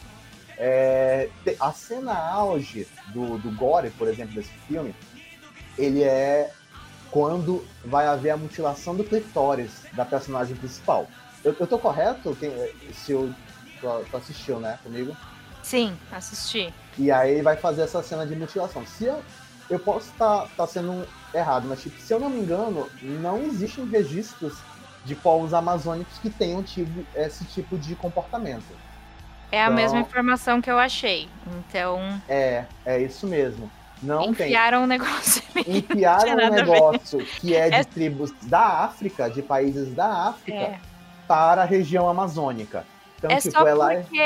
É, a cena auge do, do gore, por exemplo, desse filme, ele é quando vai haver a mutilação do clitóris da personagem principal. Eu, eu tô correto? Quem, se eu, tu, tu assistiu, né, comigo? Sim, assisti. E aí ele vai fazer essa cena de mutilação. Se eu, eu posso estar tá, tá sendo errado, mas tipo, se eu não me engano, não existem registros de povos amazônicos que tenham tido esse tipo de comportamento. É a então, mesma informação que eu achei, então... É, é isso mesmo. Não enfiaram tem... um negócio... Enfiaram um negócio que é de é... tribos da África, de países da África, é. para a região amazônica. Então, é tipo, só ela porque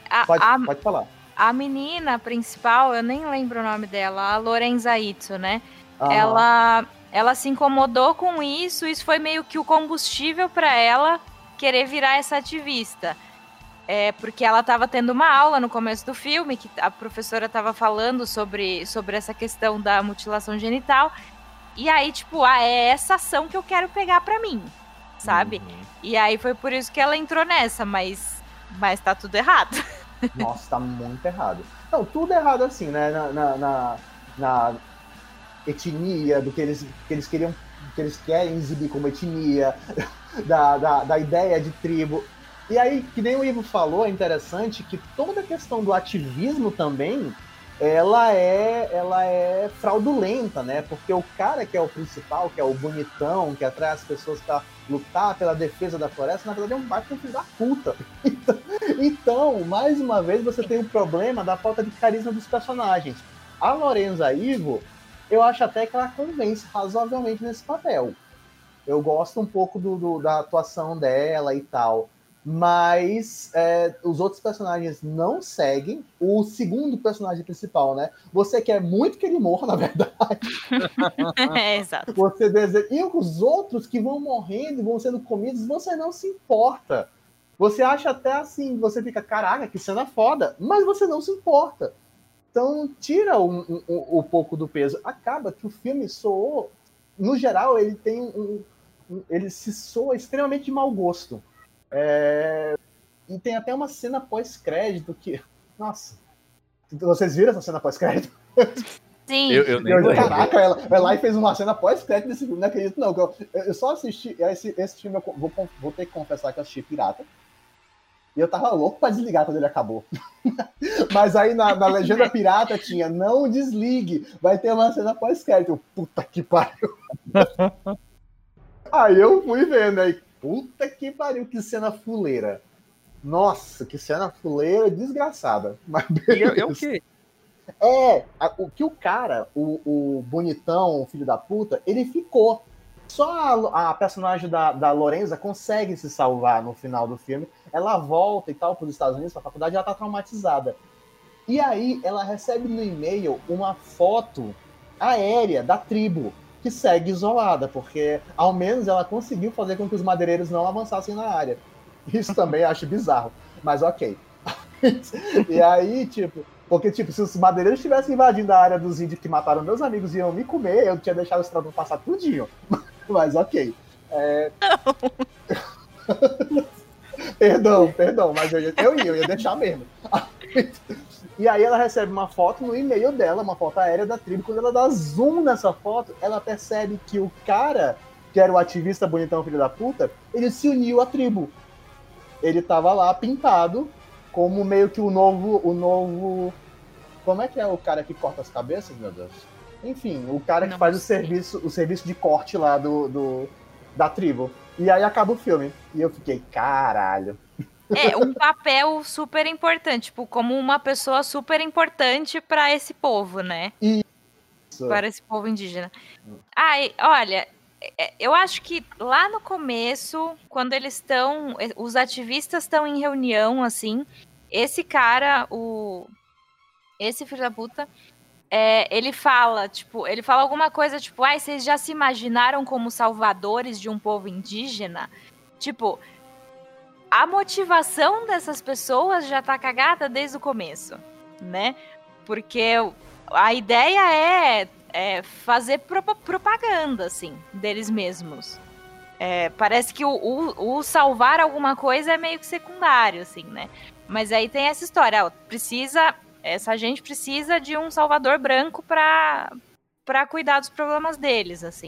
a, Pode, a, pode falar. a menina principal, eu nem lembro o nome dela, a Lorenza Itsu, né? Aham. Ela, ela se incomodou com isso, isso foi meio que o combustível para ela querer virar essa ativista. É, porque ela estava tendo uma aula no começo do filme, que a professora estava falando sobre, sobre essa questão da mutilação genital. E aí, tipo, ah, é essa ação que eu quero pegar pra mim, sabe? Uhum. E aí foi por isso que ela entrou nessa, mas, mas tá tudo errado. Nossa, tá muito errado. Não, tudo errado assim, né? Na, na, na, na etnia, do que eles, que eles queriam, que eles querem exibir como etnia, da, da, da ideia de tribo. E aí, que nem o Ivo falou, é interessante que toda a questão do ativismo também, ela é, ela é fraudulenta, né? Porque o cara que é o principal, que é o bonitão, que atrai as pessoas para lutar pela defesa da floresta, na verdade é um baita filho da puta. Então, então, mais uma vez, você tem o problema da falta de carisma dos personagens. A Lorenza Ivo, eu acho até que ela convence razoavelmente nesse papel. Eu gosto um pouco do, do, da atuação dela e tal. Mas é, os outros personagens não seguem o segundo personagem principal, né? Você quer muito que ele morra, na verdade. É, exato. Você deseja... E os outros que vão morrendo e vão sendo comidos, você não se importa. Você acha até assim, você fica, caraca, que cena foda, mas você não se importa. Então, tira um, um, um, um pouco do peso. Acaba que o filme soou, no geral, ele tem um, um ele se soa extremamente de mau gosto. É... E tem até uma cena pós-crédito que... Nossa, vocês viram essa cena pós-crédito? Sim. Eu, eu nem Eu, lembro. caraca, ela, ela fez uma cena pós-crédito desse filme, não acredito não. Eu, eu só assisti, esse, esse filme eu vou, vou ter que confessar que eu assisti pirata. E eu tava louco pra desligar quando ele acabou. Mas aí na, na legenda pirata tinha, não desligue, vai ter uma cena pós-crédito. Puta que pariu. Aí eu fui vendo aí, puta que pariu, que cena fuleira. Nossa, que cena fuleira desgraçada. Mas E é, é o quê? É, a, o que o cara, o, o bonitão, o filho da puta, ele ficou. Só a, a personagem da, da Lorenza consegue se salvar no final do filme. Ela volta e tal para os Estados Unidos, para a faculdade, e ela tá traumatizada. E aí ela recebe no e-mail uma foto aérea da tribo, que segue isolada, porque ao menos ela conseguiu fazer com que os madeireiros não avançassem na área. Isso também acho bizarro, mas ok. E aí, tipo, porque tipo, se os madeireiros estivessem invadindo a área dos índios que mataram meus amigos e iam me comer, eu tinha deixado o estrado passar tudinho. Mas ok. É... perdão, perdão, mas eu ia, eu ia, eu ia deixar mesmo. E aí ela recebe uma foto no e-mail dela, uma foto aérea da tribo. Quando ela dá zoom nessa foto, ela percebe que o cara, que era o ativista bonitão filho da puta, ele se uniu à tribo. Ele tava lá pintado como meio que o novo, o novo... Como é que é o cara que corta as cabeças, meu Deus? Enfim, o cara que Não faz o sei. serviço, o serviço de corte lá do, do, da tribo. E aí acaba o filme. E eu fiquei, caralho. É um papel super importante, tipo, como uma pessoa super importante para esse povo, né? Isso. Para esse povo indígena. Ai, olha, é, eu acho que lá no começo, quando eles estão, os ativistas estão em reunião, assim, esse cara, o esse filho da puta, é, ele fala, tipo, ele fala alguma coisa, tipo, ai, vocês já se imaginaram como salvadores de um povo indígena? Tipo, a motivação dessas pessoas já tá cagada desde o começo, né? Porque a ideia é, é fazer pro, propaganda, assim, deles mesmos. É, parece que o, o, o salvar alguma coisa é meio que secundário, assim, né? Mas aí tem essa história, ó, precisa, essa gente precisa de um salvador branco pra, pra cuidar dos problemas deles, assim.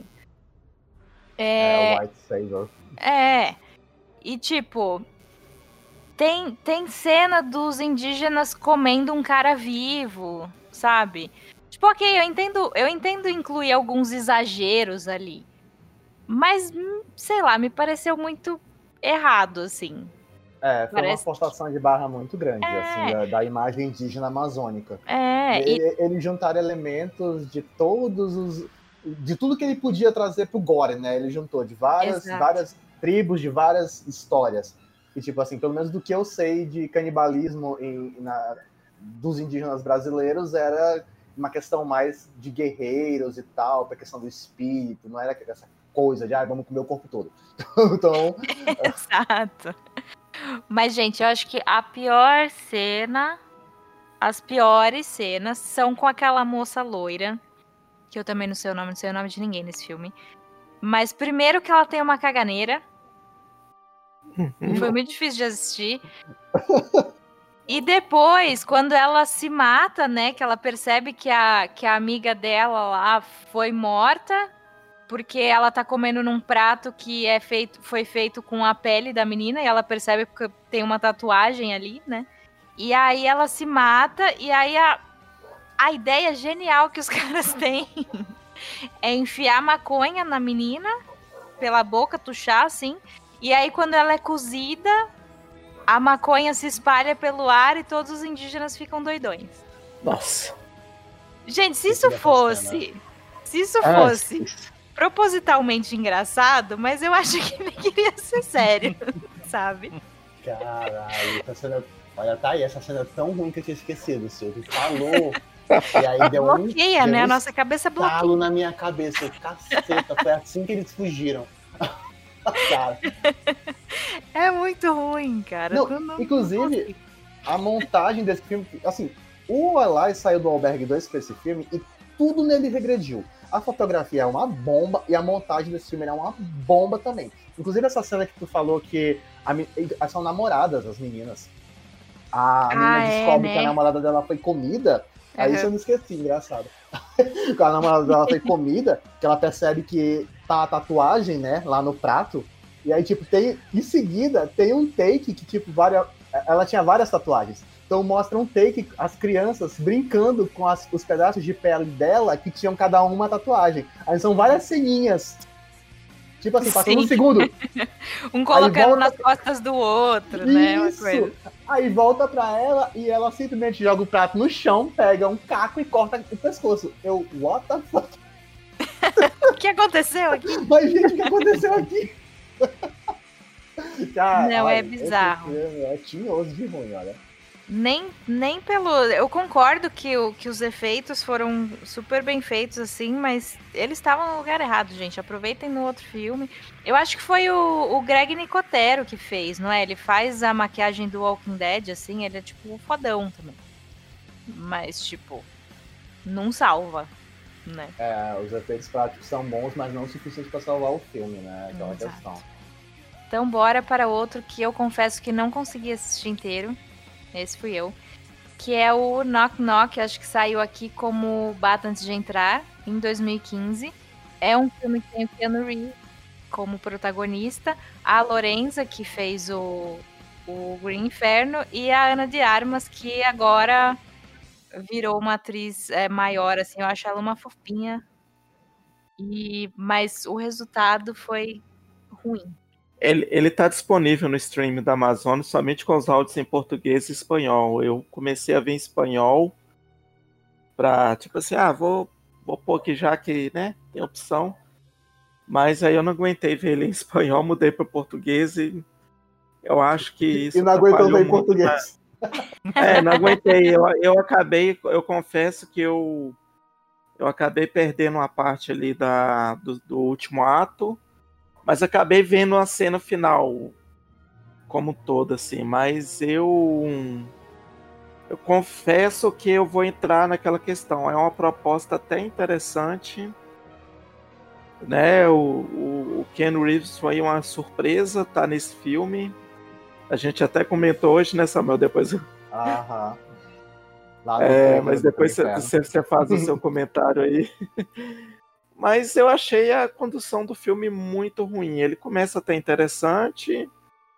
É, É, o White Savior. é, e tipo, tem, tem cena dos indígenas comendo um cara vivo, sabe? Tipo, ok, eu entendo, eu entendo incluir alguns exageros ali. Mas, hum, sei lá, me pareceu muito errado, assim. É, foi Parece uma forçação de barra muito grande, É. assim, da, da imagem indígena amazônica. É, e Ele, ele juntaram elementos de todos os... de tudo que ele podia trazer pro gore, né? Ele juntou de várias, Exato. várias tribos, de várias histórias. E, tipo assim, pelo menos do que eu sei de canibalismo em, na, dos indígenas brasileiros, era uma questão mais de guerreiros e tal, pra questão do espírito, não era essa coisa de, ah, vamos comer o corpo todo. Então... Exato. Mas, gente, eu acho que a pior cena, as piores cenas são com aquela moça loira, que eu também não sei o nome, não sei o nome de ninguém nesse filme. Mas primeiro que ela tem uma caganeira, foi muito difícil de assistir. E depois, quando ela se mata, né, que ela percebe que a, que a amiga dela lá foi morta, porque ela tá comendo num prato que é feito, foi feito com a pele da menina, e ela percebe que tem uma tatuagem ali, né? E aí ela se mata, e aí a, a ideia genial que os caras têm é enfiar maconha na menina, pela boca, tuchar, assim, e aí quando ela é cozida, a maconha se espalha pelo ar e todos os indígenas ficam doidões. Nossa. Gente, se isso fosse... Se isso fosse... propositalmente engraçado, mas eu acho que ele queria ser sério, sabe? Caralho, essa cena... Olha, tá aí, essa cena é tão ruim que eu tinha esquecido, senhor. Que falou. E aí deu um... Bloqueia, deu né? Um a nossa cabeça bloqueia. Talo na minha cabeça, eu, caceta, foi assim que eles fugiram. Cara. É muito ruim, cara. Não, não, não, inclusive, não a montagem desse filme... Assim, o Eli saiu do Albergue dois pra esse filme e tudo nele regrediu. A fotografia é uma bomba e a montagem desse filme é uma bomba também. Inclusive essa cena que tu falou que a, são namoradas as meninas. A menina ah, descobre é, né? que a namorada dela foi comida. Uhum. Aí isso eu não esqueci, engraçado. Quando a namorada dela foi comida, que ela percebe que tá a tatuagem, né, lá no prato. E aí, tipo, tem. Em seguida, tem um take que, tipo, várias. Ela tinha várias tatuagens. Então mostra um take, as crianças brincando com as, os pedaços de pele dela que tinham cada uma tatuagem. Aí são várias ceninhas. Tipo assim, passando um segundo. um colocando volta... nas costas do outro, Isso. né? Uma coisa. Aí volta pra ela e ela simplesmente joga o prato no chão, pega um caco e corta o pescoço. Eu, what the fuck? O que aconteceu aqui? Mas, gente, o que aconteceu aqui? Cara, não, olha, é bizarro. É tinhoso de ruim, olha. Nem, nem pelo... Eu concordo que, o, que os efeitos foram super bem feitos, assim, mas eles estavam no lugar errado, gente. Aproveitem no outro filme. Eu acho que foi o, o Greg Nicotero que fez, não é? Ele faz a maquiagem do Walking Dead, assim, ele é, tipo, fodão também. Mas, tipo, não salva, né? É, os efeitos práticos são bons, mas não o suficiente pra salvar o filme, né? Aquela Exato. questão. Então, bora para outro que eu confesso que não consegui assistir inteiro. Esse fui eu. Que é o Knock Knock, acho que saiu aqui como Bata Antes de Entrar, em dois mil e quinze. É um filme que tem o Keanu Reeves como protagonista, a Lorenza, que fez o, o Green Inferno, e a Ana de Armas, que agora virou uma atriz é, maior, assim, eu acho ela uma fofinha. E, mas o resultado foi ruim. Ele, ele tá disponível no stream da Amazon somente com os áudios em português e espanhol. Eu comecei a ver em espanhol pra, tipo assim, ah, vou, vou pôr aqui já que, né, tem opção. Mas aí eu não aguentei ver ele em espanhol, mudei para português e eu acho que isso E não aguentou ver em muito, português. né? É, não aguentei. Eu, eu acabei, eu confesso que eu, eu acabei perdendo uma parte ali da, do, do último ato. Mas acabei vendo a cena final como toda, assim. Mas eu... Eu confesso que eu vou entrar naquela questão. É uma proposta até interessante. Né? O, o, o Keanu Reeves foi uma surpresa estar tá nesse filme. A gente até comentou hoje, né, Samuel? Depois... Aham. Lá no é, mas depois você, você faz o seu comentário aí. Mas eu achei a condução do filme muito ruim. Ele começa até interessante,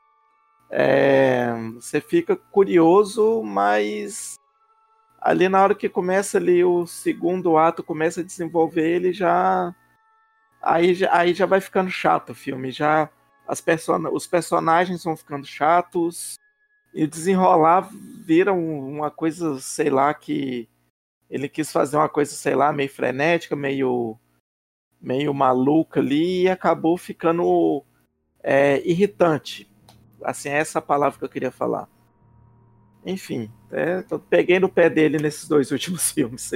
é, você fica curioso, mas ali na hora que começa ali o segundo ato, começa a desenvolver, ele já... Aí, aí já vai ficando chato o filme. Já as person... Os personagens vão ficando chatos, e desenrolar vira uma coisa, sei lá, que ele quis fazer uma coisa, sei lá, meio frenética, meio... meio maluca ali, e acabou ficando é, irritante. Assim, é essa palavra que eu queria falar. Enfim, é, tô, peguei no pé dele nesses dois últimos filmes.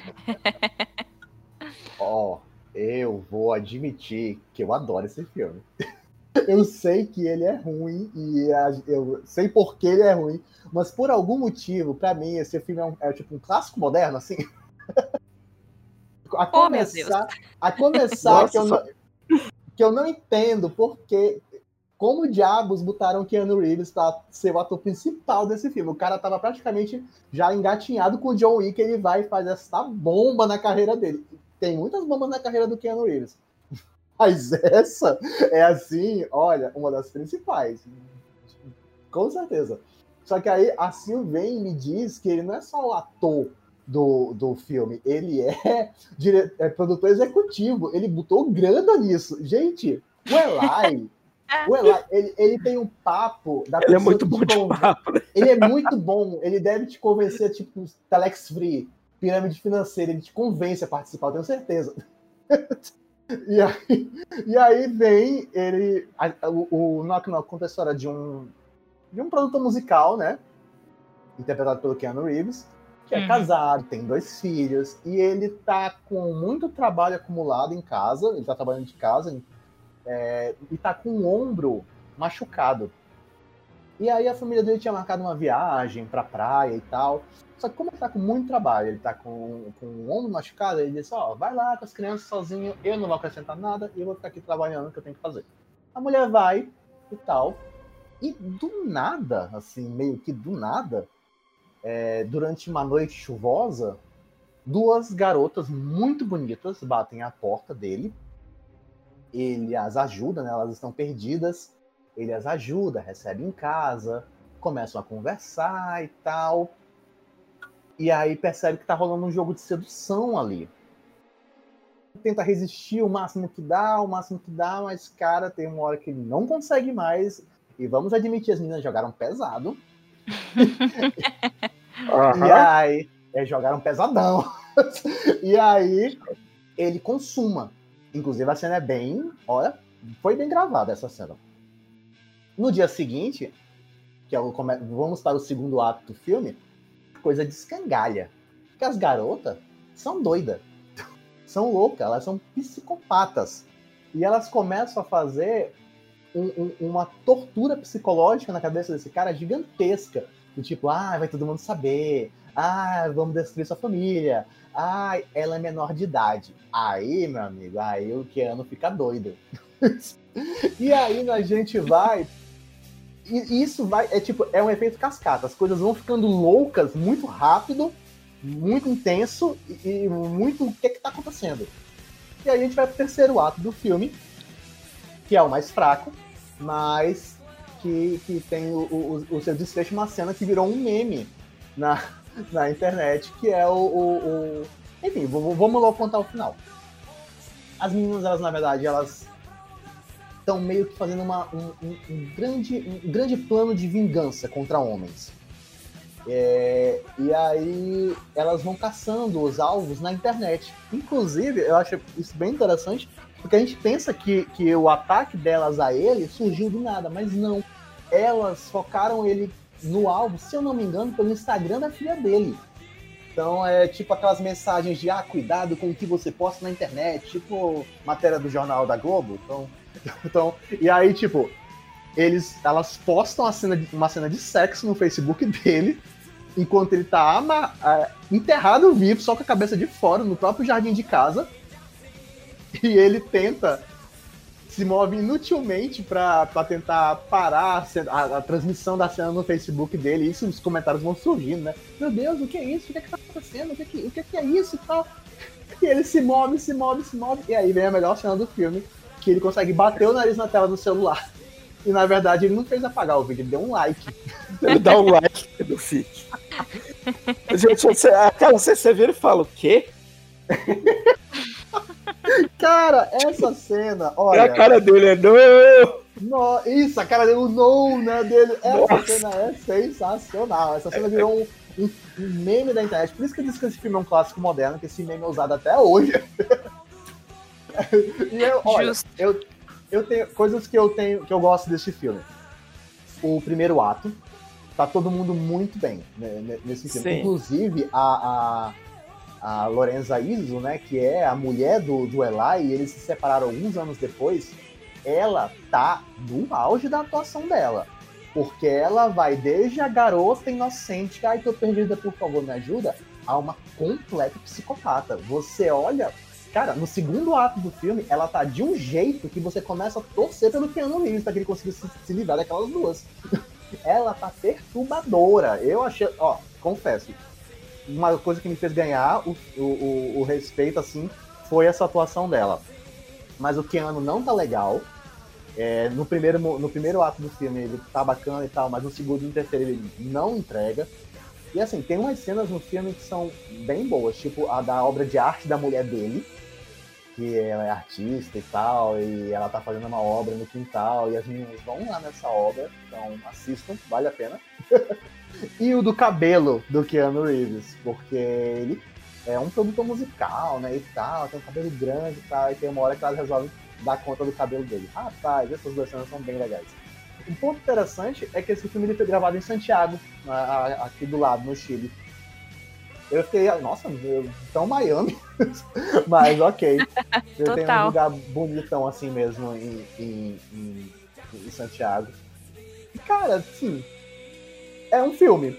Ó, oh, eu vou admitir que eu adoro esse filme. Eu sei que ele é ruim, e eu sei por que ele é ruim, mas por algum motivo, pra mim, esse filme é, um, é tipo um clássico moderno, assim. A começar, oh, a começar que, eu não, que eu não entendo porque, como diabos botaram Keanu Reeves pra ser o ator principal desse filme. O cara tava praticamente já engatinhado com o John Wick, ele vai e faz essa bomba na carreira dele. Tem muitas bombas na carreira do Keanu Reeves. Mas essa é assim, olha, uma das principais. Com certeza. Só que aí a Sil vem e me diz que ele não é só o ator do, do filme, ele é, dire... é produtor executivo. Ele botou grana nisso. Gente, o Eli, o Eli ele, ele tem um papo... Da ele é muito bom de papo. Né? Ele é muito bom. Ele deve te convencer, tipo, Telex Free, pirâmide financeira. Ele te convence a participar, eu tenho certeza. E aí, e aí vem ele. A, o, o Knock Knock conta a história de um, de um produtor musical, né? Interpretado pelo Keanu Reeves, que é uhum. casado, tem dois filhos, e ele tá com muito trabalho acumulado em casa, ele tá trabalhando de casa, é, e tá com o ombro machucado. E aí a família dele tinha marcado uma viagem pra praia e tal. Só que como ele tá com muito trabalho, ele tá com, com o ombro machucado, ele disse, ó, oh, vai lá com as crianças sozinho, eu não vou acrescentar nada, e eu vou ficar aqui trabalhando o que eu tenho que fazer. A mulher vai e tal, e do nada, assim, meio que do nada, é, durante uma noite chuvosa, duas garotas muito bonitas batem à porta dele, ele as ajuda, né, elas estão perdidas, ele as ajuda, recebe em casa, começam a conversar e tal... E aí percebe que tá rolando um jogo de sedução ali. Tenta resistir o máximo que dá, o máximo que dá, mas, cara, tem uma hora que ele não consegue mais. E vamos admitir, as meninas jogaram pesado. Uhum. E aí, é, jogaram pesadão. E aí, ele consuma. Inclusive, a cena é bem... Olha, foi bem gravada essa cena. No dia seguinte, que é o, vamos para o segundo ato do filme, coisa de escangalha. Porque as garotas são doidas. São loucas, elas são psicopatas. E elas começam a fazer um, um, uma tortura psicológica na cabeça desse cara gigantesca. Do tipo, ah, vai todo mundo saber. Ah, vamos destruir sua família. Ah, ela é menor de idade. Aí, meu amigo, aí o Keanu fica doido. E aí a gente vai... E isso vai, é tipo, é um efeito cascata. As coisas vão ficando loucas muito rápido, muito intenso e, e muito o que é que tá acontecendo. E aí a gente vai pro terceiro ato do filme, que é o mais fraco, mas que, que tem o, o, o seu desfecho, uma cena que virou um meme na, na internet, que é o... o, o... Enfim, vamos logo contar o final. As meninas, elas, na verdade, elas... estão meio que fazendo uma, um, um, um, grande, um grande plano de vingança contra homens. É, e aí elas vão caçando os alvos na internet. Inclusive, eu acho isso bem interessante, porque a gente pensa que, que o ataque delas a ele surgiu do nada, mas não. Elas focaram ele no alvo, se eu não me engano, pelo Instagram da filha dele. Então é tipo aquelas mensagens de ah, cuidado com o que você posta na internet, tipo matéria do Jornal da Globo. Então, então e aí, tipo, eles, elas postam a cena de, uma cena de sexo no Facebook dele, enquanto ele tá ama, uh, enterrado vivo, só com a cabeça de fora, no próprio jardim de casa. E ele tenta, se move inutilmente pra, pra tentar parar a, cena, a, a transmissão da cena no Facebook dele. E isso, os comentários vão surgindo, né? Meu Deus, o que é isso? O que é que tá acontecendo? O que é que, o que, é, que é isso e tal? E ele se move, se move, se move. E aí vem a melhor cena do filme, que ele consegue bater o nariz na tela do celular. E na verdade ele não fez apagar o vídeo, ele deu um like. Ele dá um like no feed. Gente, você, cara, você, você vira e fala, o quê? Cara, essa cena, olha... E a cara dele é não! No, isso, a cara dele, o não, né, dele. Essa Nossa. cena é sensacional. Essa cena virou um, um, um meme da internet. Por isso que eu disse que esse filme é um clássico moderno, que esse meme é usado até hoje. E eu, olha, eu, eu tenho coisas que eu tenho, que eu gosto desse filme. o primeiro ato. Tá todo mundo muito bem, né, nesse filme. Sim. Inclusive, a, a, a Lorenza Izzo, né, que é a mulher do, do Eli, e eles se separaram alguns anos depois, ela tá no auge da atuação dela. Porque ela vai desde a garota inocente, que, ai, tô perdida, por favor, me ajuda, a uma completa psicopata. Você olha... Cara, no segundo ato do filme, ela tá de um jeito que você começa a torcer pelo Keanu Reeves pra que ele consiga se, se livrar daquelas duas. Ela tá perturbadora. Eu achei, ó, confesso, uma coisa que me fez ganhar o, o, o respeito, assim, foi essa atuação dela. Mas o Keanu não tá legal. É, no, primeiro, no primeiro ato do filme ele tá bacana e tal, mas no segundo e no terceiro ele não entrega. E assim, tem umas cenas no filme que são bem boas, tipo a da obra de arte da mulher dele, que ela é artista e tal, e ela tá fazendo uma obra no quintal, e as meninas vão lá nessa obra, então assistam, vale a pena. E o do cabelo do Keanu Reeves, porque ele é um produtor musical, né, e tal, tem um cabelo grande e tal, e tem uma hora que ela resolve dar conta do cabelo dele. Rapaz, essas duas cenas são bem legais. Um ponto interessante é que esse filme ele foi gravado em Santiago, aqui do lado, no Chile. Eu fiquei, nossa, tão Miami, mas ok. Eu tenho um lugar bonitão assim mesmo em, em, em, em Santiago. E, cara, assim, é um filme.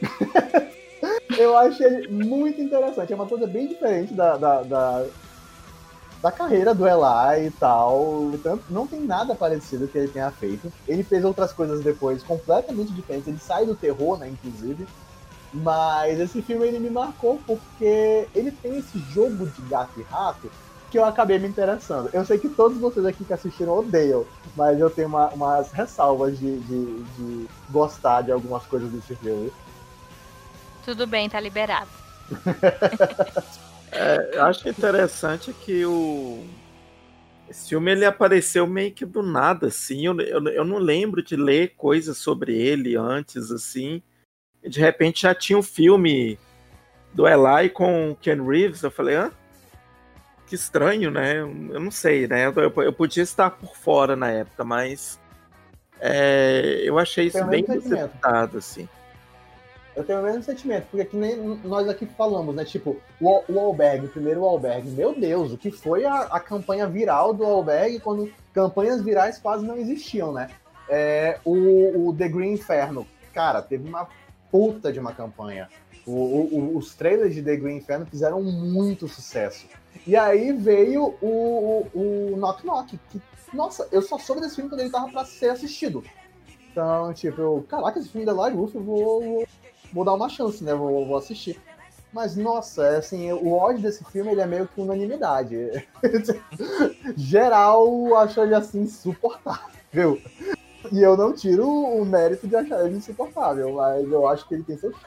Eu achei muito interessante. É uma coisa bem diferente da, da, da, da carreira do Eli e tal. Tanto, não tem nada parecido que ele tenha feito. Ele fez outras coisas depois completamente diferentes. Ele sai do terror, né, inclusive. Mas esse filme ele me marcou porque ele tem esse jogo de gato e rato que eu acabei me interessando. Eu sei que todos vocês aqui que assistiram odeiam, mas eu tenho uma, umas ressalvas de, de, de gostar de algumas coisas desse filme. Tudo bem, tá liberado. É, eu acho interessante que o esse filme ele apareceu meio que do nada, assim. Eu, eu, eu não lembro de ler coisas sobre ele antes, assim. De repente já tinha um filme do Eli com o Ken Reeves. Eu falei, hã? Que estranho, né? Eu não sei, né? Eu, eu podia estar por fora na época, mas é, eu achei isso bem deceptado, assim. Eu tenho o mesmo sentimento, porque que nem nós aqui falamos, né? Tipo, o, o Wahlberg, o primeiro Wahlberg, meu Deus, o que foi a, a campanha viral do Wahlberg quando campanhas virais quase não existiam, né? É, o, o The Green Inferno, cara, teve uma puta de uma campanha. O, o, os trailers de The Green Inferno fizeram muito sucesso. E aí veio o, o, o Knock Knock, que, nossa, eu só soube desse filme quando ele tava pra ser assistido. Então, tipo, eu, caraca, esse filme da Eli Roth, eu vou, vou, vou dar uma chance, né? Vou, vou assistir. Mas, nossa, assim, o ódio desse filme, ele é meio que unanimidade. Geral achou ele, assim, insuportável. E eu não tiro o mérito de achar ele insuportável, mas eu acho que ele tem seu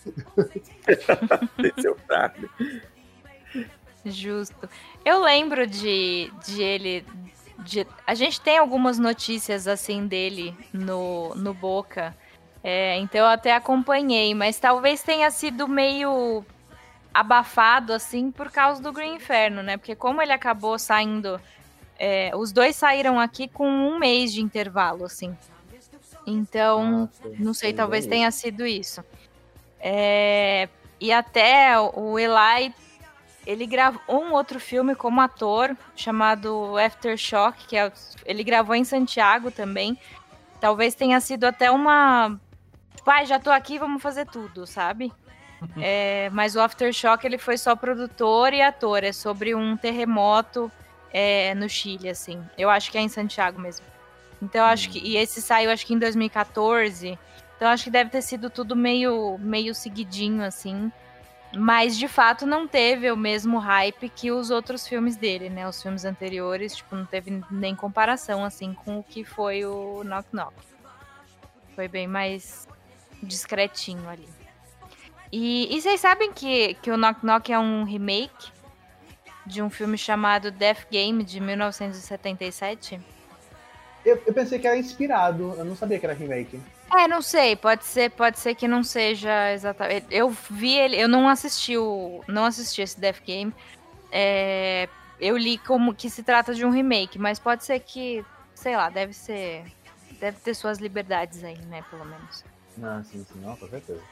tem seu charme. Justo. Eu lembro de, de ele... De, a gente tem algumas notícias, assim, dele no, no Boca. É, então eu até acompanhei, mas talvez tenha sido meio abafado, assim, por causa do Green Inferno, né? Porque como ele acabou saindo... É, os dois saíram aqui com um mês de intervalo, assim. Então, ah, não sei, talvez tenha isso. sido isso. É, e até o Eli, ele gravou um outro filme como ator, chamado Aftershock, que é, ele gravou em Santiago também. Talvez tenha sido até uma... Tipo, ah, já tô aqui, vamos fazer tudo, sabe? É, mas o Aftershock, ele foi só produtor e ator. É sobre um terremoto é, no Chile, assim. Eu acho que é em Santiago mesmo. Então, eu acho que... E esse saiu, acho que em dois mil e catorze. Então, acho que deve ter sido tudo meio, meio seguidinho, assim. Mas, de fato, não teve o mesmo hype que os outros filmes dele, né? Os filmes anteriores, tipo, não teve nem comparação, assim, com o que foi o Knock Knock. Foi bem mais discretinho ali. E, e vocês sabem que, que o Knock Knock é um remake de um filme chamado Death Game, de mil novecentos e setenta e sete? Eu, eu pensei que era inspirado, eu não sabia que era remake. É, não sei, pode ser, pode ser que não seja exatamente. Eu vi ele, eu não assisti o, não assisti esse Death Game. É, eu li como que se trata de um remake, mas pode ser que, sei lá, deve ser deve ter suas liberdades aí, né, pelo menos. Não, sim, sim, não, com certeza.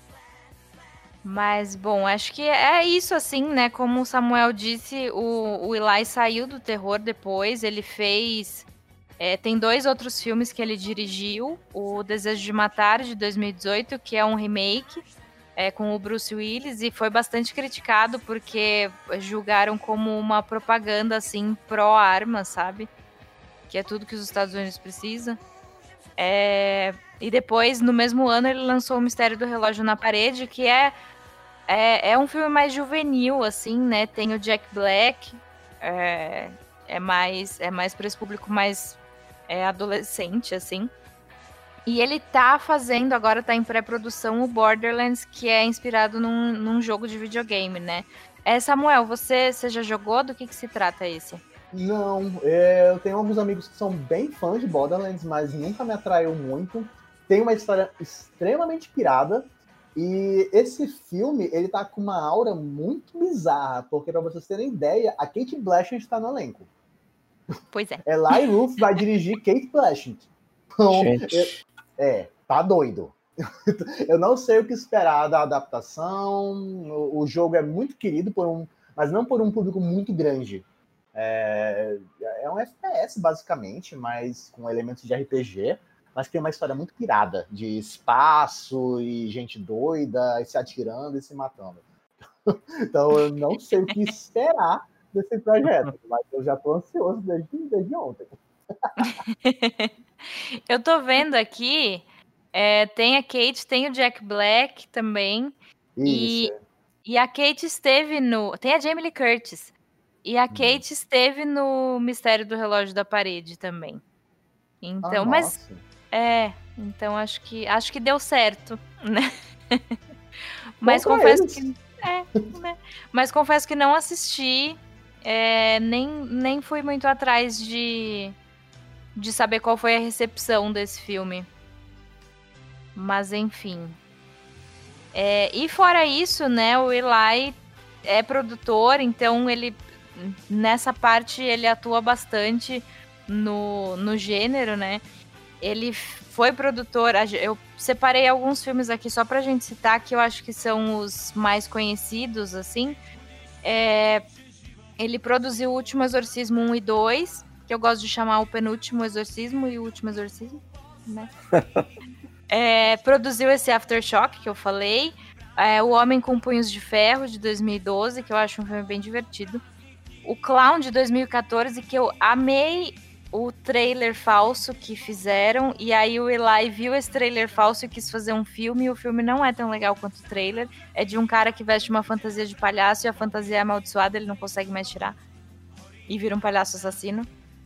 Mas, bom, acho que é isso, assim, né? Como o Samuel disse, o, o Eli saiu do terror depois. Ele fez... É, tem dois outros filmes que ele dirigiu. O Desejo de Matar, de dois mil e dezoito, que é um remake é, com o Bruce Willis. E foi bastante criticado porque julgaram como uma propaganda, assim, pró-arma, sabe? Que é tudo que os Estados Unidos precisam. É... E depois, no mesmo ano, ele lançou O Mistério do Relógio na Parede, que é, é, é um filme mais juvenil, assim, né? Tem o Jack Black, é, é mais, é mais para esse público mais é, adolescente, assim. E ele tá fazendo, agora tá em pré-produção, o Borderlands, que é inspirado num, num jogo de videogame, né? É, Samuel, você, você já jogou? Do que, que se trata esse? Não, é, eu tenho alguns amigos que são bem fãs de Borderlands, mas nunca me atraiu muito. Tem uma história extremamente pirada. E esse filme, ele tá com uma aura muito bizarra, porque pra vocês terem ideia, a Kate Blanchett tá no elenco. Pois é. Eli Roth vai dirigir Kate Blanchett. Então, Gente. é, tá doido. Eu não sei o que esperar da adaptação. O, o jogo é muito querido, por um, mas não por um público muito grande. É, é um F P S, basicamente, mas com elementos de R P G, mas tem uma história muito pirada, de espaço e gente doida, e se atirando e se matando. Então eu não sei o que esperar desse projeto, mas eu já tô ansioso desde, desde ontem. Eu tô vendo aqui, é, tem a Kate, tem o Jack Black também, Isso. e, e a Kate esteve no... Tem a Jamie Lee Curtis. E a Kate hum. esteve no Mistério do Relógio da Parede também. Então, ah, mas é, então acho que acho que deu certo, né? Mas Bom confesso eles. que é, né? Mas confesso que não assisti, é, nem nem fui muito atrás de de saber qual foi a recepção desse filme. Mas enfim. É, e fora isso, né, o Eli é produtor, então ele nessa parte ele atua bastante no, no gênero, né? Ele foi produtor, eu separei alguns filmes aqui só pra gente citar, que eu acho que são os mais conhecidos, assim. É, ele produziu O Último Exorcismo um e dois, que eu gosto de chamar o Penúltimo Exorcismo e o Último Exorcismo, né? é, produziu esse Aftershock, que eu falei. É, O Homem com Punhos de Ferro, de dois mil e doze, que eu acho um filme bem divertido. O Clown, de dois mil e quatorze, que eu amei o trailer falso que fizeram, e aí o Eli viu esse trailer falso e quis fazer um filme, e o filme não é tão legal quanto o trailer. É de um cara que veste uma fantasia de palhaço e a fantasia é amaldiçoada, ele não consegue mais tirar. E vira um palhaço assassino.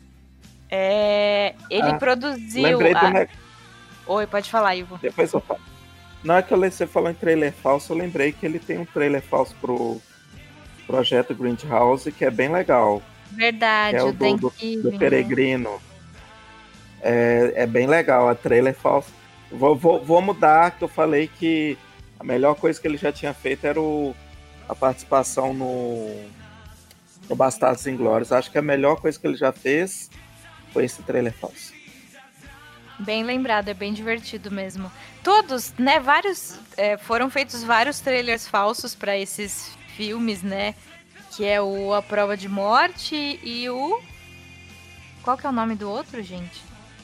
É... Ele ah, produziu... Lembrei a... do... Ne... Oi, pode falar, Ivo. Depois eu falo. Na hora que você falou em trailer falso, eu lembrei que ele tem um trailer falso pro Projeto Grindhouse, que é bem legal. Verdade, que é o do, do, do Peregrino. É, é bem legal, a trailer falso. Vou, vou, vou mudar, que eu falei que a melhor coisa que ele já tinha feito era o, a participação no, no Bastardos Inglórios. Acho que a melhor coisa que ele já fez foi esse trailer falso. Bem lembrado, é bem divertido mesmo. Todos, né, vários, é, foram feitos vários trailers falsos para esses filmes, né, que é o A Prova de Morte e o... Qual que é o nome do outro, gente?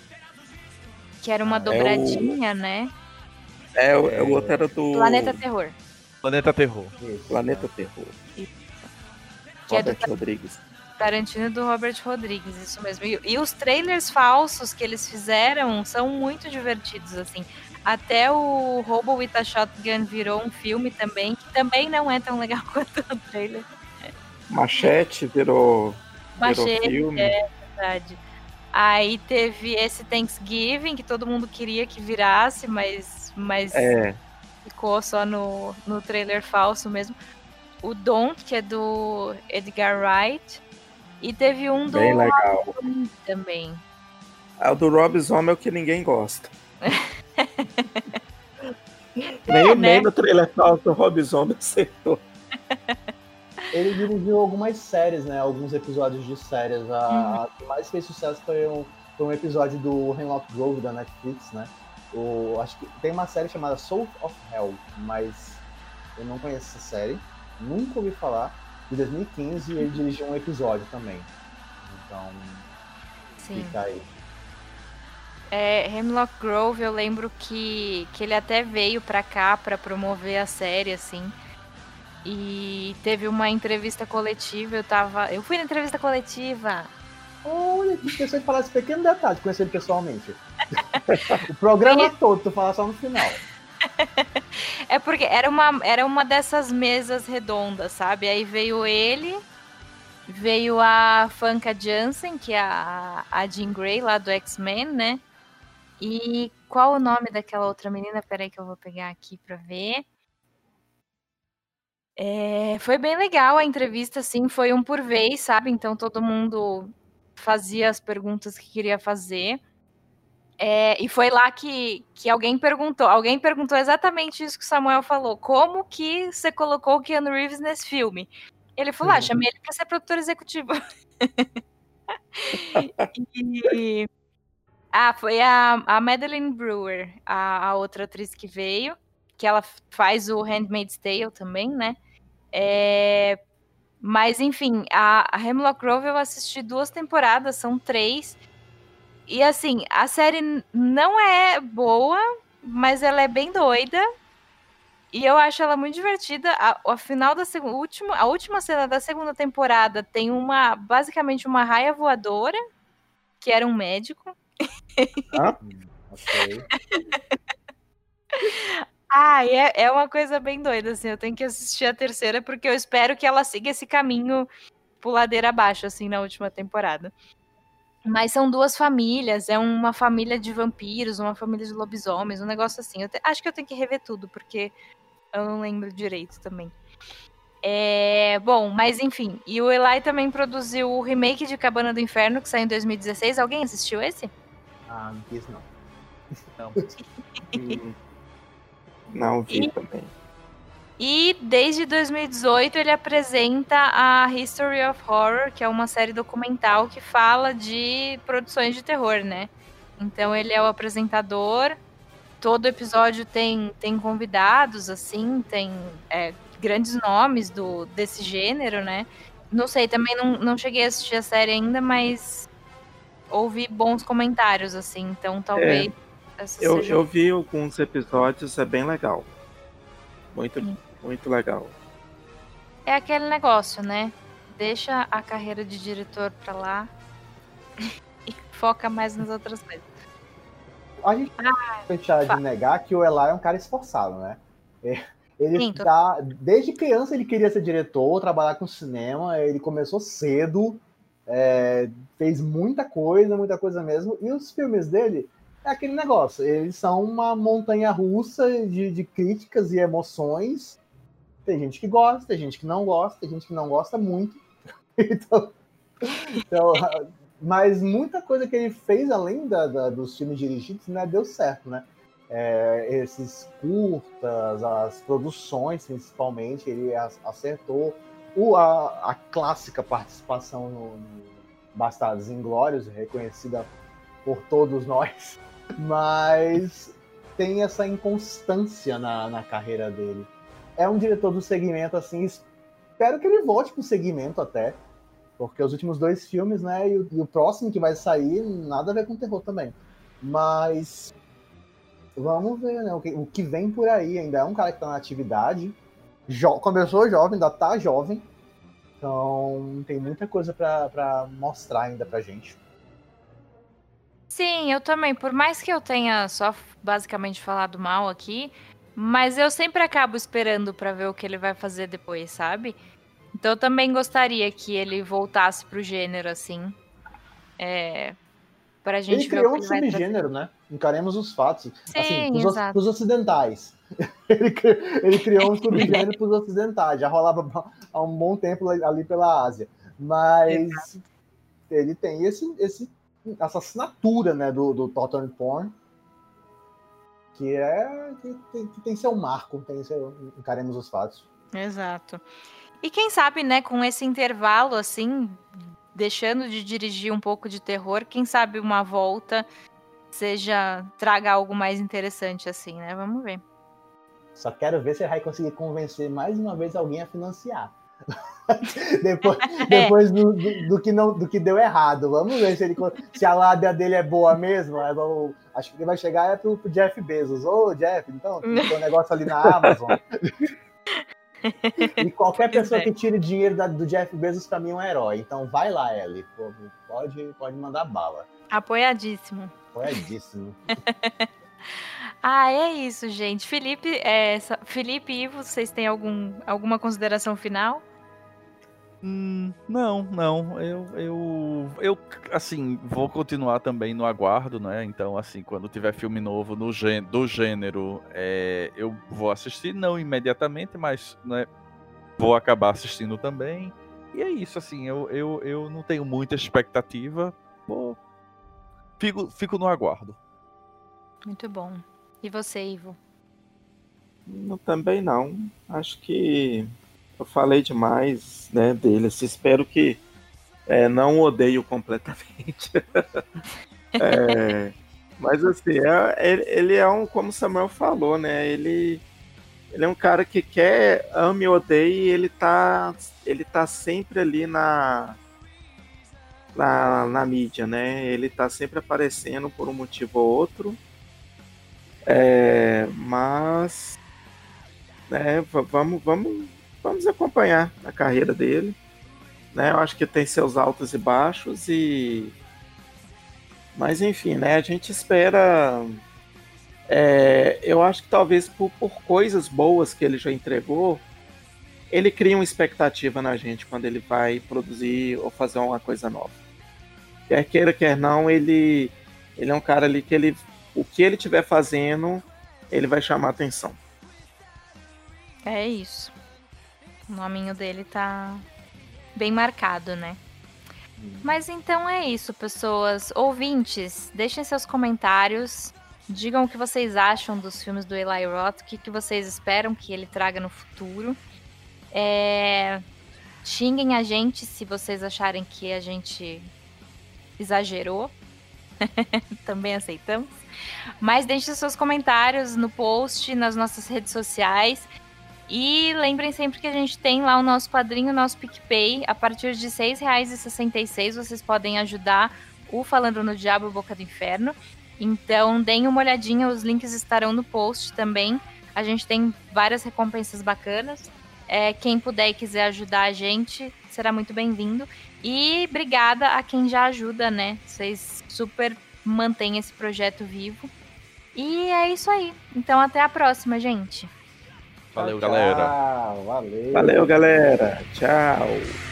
Que era uma dobradinha, é o... né? É, o, é, o outro era do... Planeta Terror. Planeta Terror. Isso, Planeta Terror. Isso. Que Robert é do Rodrigues. Tarantino do Robert Rodrigues, isso mesmo. E, e os trailers falsos que eles fizeram são muito divertidos, assim. Até o Hobo with a Shotgun virou um filme também, que também não é tão legal quanto o trailer. Machete virou, Machete, virou filme. É verdade. Aí teve esse Thanksgiving, que todo mundo queria que virasse, mas, mas é. ficou só no, no trailer falso mesmo. O Don't, que é do Edgar Wright. E teve um do Bem legal. Rob também. Ah, o do Rob Zombie é o que ninguém gosta. é, nem, né? nem no trailer falso o Rob Zombie acertou. Ele dirigiu algumas séries, né? Alguns episódios de séries. A, uhum. a que mais fez sucesso foi, um, foi um episódio do Hemlock Grove da Netflix, né? O, acho que tem uma série chamada Soul of Hell, mas eu não conheço essa série, nunca ouvi falar. Em dois mil e quinze ele dirigiu um episódio também. Então, Sim. fica aí. É, Hemlock Grove, eu lembro que, que ele até veio pra cá pra promover a série, assim. E teve uma entrevista coletiva, eu tava... Eu fui na entrevista coletiva. Olha, tu esqueceu de falar esse pequeno detalhe, de conhecer ele pessoalmente. O programa todo, tu fala só no final. É porque era uma, era uma dessas mesas redondas, sabe? Aí veio ele, veio a Famke Janssen, que é a, a Jean Grey lá do X-Men, né? E qual o nome daquela outra menina? Peraí que eu vou pegar aqui pra ver. É, foi bem legal a entrevista, assim, foi um por vez, sabe? Então todo mundo fazia as perguntas que queria fazer. É, e foi lá que, que alguém perguntou, alguém perguntou exatamente isso que o Samuel falou, como que você colocou o Keanu Reeves nesse filme? Ele falou, ah, chamei ele pra ser produtor executivo. e, ah, foi a, a Madeline Brewer, a, a outra atriz que veio, que ela faz o Handmaid's Tale também, né? É, mas, enfim, a, a Hemlock Grove eu assisti duas temporadas, são três. E, assim, a série não é boa, mas ela é bem doida. E eu acho ela muito divertida. A, a final da segunda, última, a última cena da segunda temporada tem uma, basicamente, uma raia voadora, que era um médico. Hã? Ok. Ah, é, é uma coisa bem doida, assim. Eu tenho que assistir a terceira, porque eu espero que ela siga esse caminho por ladeira abaixo, assim, na última temporada. Mas são duas famílias, é uma família de vampiros, uma família de lobisomens, um negócio assim. Eu te, acho que eu tenho que rever tudo, porque eu não lembro direito também. É, bom, mas enfim. E o Eli também produziu o remake de Cabana do Inferno, que saiu em dois mil e dezesseis. Alguém assistiu esse? Ah, não quis não. Não. Hum, não vi E- também. E desde dois mil e dezoito ele apresenta a History of Horror, que é uma série documental que fala de produções de terror, né? Então ele é o apresentador. Todo episódio tem, tem convidados, assim, tem é, grandes nomes do, desse gênero, né? Não sei, também não, não cheguei a assistir a série ainda, mas ouvi bons comentários, assim, então talvez essa Eu, seja... eu vi alguns episódios, é bem legal. Muito, Sim. muito legal. É aquele negócio, né? Deixa a carreira de diretor pra lá e foca mais nas outras coisas. A gente não pode deixar fa- de negar que o Eli é um cara esforçado, né? É, Ele Sim, tô- tá, desde criança ele queria ser diretor, trabalhar com cinema, ele começou cedo, é, fez muita coisa, muita coisa mesmo, e os filmes dele é aquele negócio, eles são uma montanha russa de, de críticas e emoções. Tem gente que gosta, tem gente que não gosta, tem gente que não gosta muito. Então, então, mas muita coisa que ele fez além da, da, dos filmes dirigidos, né, deu certo, né? É, esses curtas, as produções principalmente, ele acertou. O, a, a clássica participação no, no Bastardos Inglórios, reconhecida por todos nós, mas tem essa inconstância na, na carreira dele. É um diretor do segmento, assim, espero que ele volte pro segmento até, porque os últimos dois filmes, né, e o, e o próximo que vai sair, nada a ver com terror também. Mas vamos ver, né, o que, o que vem por aí. Ainda é um cara que tá na atividade, jo- começou jovem, ainda tá jovem, então tem muita coisa pra, pra mostrar ainda pra gente. Sim, eu também. Por mais que eu tenha só basicamente falado mal aqui, mas eu sempre acabo esperando pra ver o que ele vai fazer depois, sabe? Então eu também gostaria que ele voltasse pro gênero, assim. É, pra Ele gente ver o criou que um ele vai trazer. subgênero, né? Encaremos os fatos. Assim, Sim, pros, exato. pros ocidentais. Ele, cri- ele criou um subgênero pros ocidentais. Já rolava há um bom tempo ali pela Ásia. Mas ele tem esse, esse, essa assinatura, né, do, do Total Porn, que é que tem, que tem seu marco, tem seu Encaremos os fatos. Exato. E quem sabe, né, com esse intervalo, assim, deixando de dirigir um pouco de terror, quem sabe uma volta seja traga algo mais interessante assim, né? Vamos ver. Só quero ver se ele vai conseguir convencer mais uma vez alguém a financiar. depois depois é. do, do, do, que não, do que deu errado. Vamos ver se, ele, se a lábia dele é boa mesmo. É, vou, acho que ele vai chegar é pro, pro Jeff Bezos. Ô, Jeff, então, tem um negócio ali na Amazon. E qualquer pessoa que tire dinheiro da, do Jeff Bezos pra mim é um herói. Então vai lá, Ellie. Pode, pode mandar bala. Apoiadíssimo. Apoiadíssimo. Ah, é isso, gente. Felipe, é, Felipe e Ivo, vocês têm algum, alguma consideração final? Hum, não, não. Eu, eu, eu, assim, vou continuar também no aguardo, né? Então, assim, quando tiver filme novo no gê, do gênero, é, eu vou assistir, não imediatamente, mas, né, vou acabar assistindo também. E é isso, assim, eu, eu, eu não tenho muita expectativa. Pô, fico, fico no aguardo. Muito bom. E você, Ivo? Não, também não. Acho que eu falei demais, né, dele. Assim, espero que é, não odeio completamente. é, mas assim, é, ele, ele é um, como o Samuel falou, né? Ele, ele é um cara que quer, ame ou odeie, ele tá, ele tá sempre ali na, na, na mídia, né? Ele tá sempre aparecendo por um motivo ou outro. É, mas né, vamos, vamos, vamos acompanhar a carreira dele, né? Eu acho que tem seus altos e baixos e, mas enfim, né? A gente espera. É, eu acho que talvez por, por coisas boas que ele já entregou, ele cria uma expectativa na gente quando ele vai produzir ou fazer uma coisa nova. Quer queira, quer não, ele, ele é um cara ali que ele o que ele estiver fazendo, ele vai chamar atenção. É isso. O nominho dele tá bem marcado, né? Hum. Mas então é isso, pessoas. Ouvintes, deixem seus comentários. Digam o que vocês acham dos filmes do Eli Roth, o que, que vocês esperam que ele traga no futuro. É... Xinguem a gente se vocês acharem que a gente exagerou. Também aceitamos. Mas deixem seus comentários no post, nas nossas redes sociais. E lembrem sempre que a gente tem lá o nosso padrinho, o nosso PicPay. A partir de seis reais e sessenta e seis centavos vocês podem ajudar o Falando no Diabo Boca do Inferno. Então deem uma olhadinha, os links estarão no post também. A gente tem várias recompensas bacanas. É, quem puder e quiser ajudar a gente, será muito bem-vindo. E obrigada a quem já ajuda, né? Vocês super mantêm esse projeto vivo. E é isso aí. Então até a próxima, gente. Valeu, tchau, galera. Tchau, valeu. Valeu, galera. Tchau.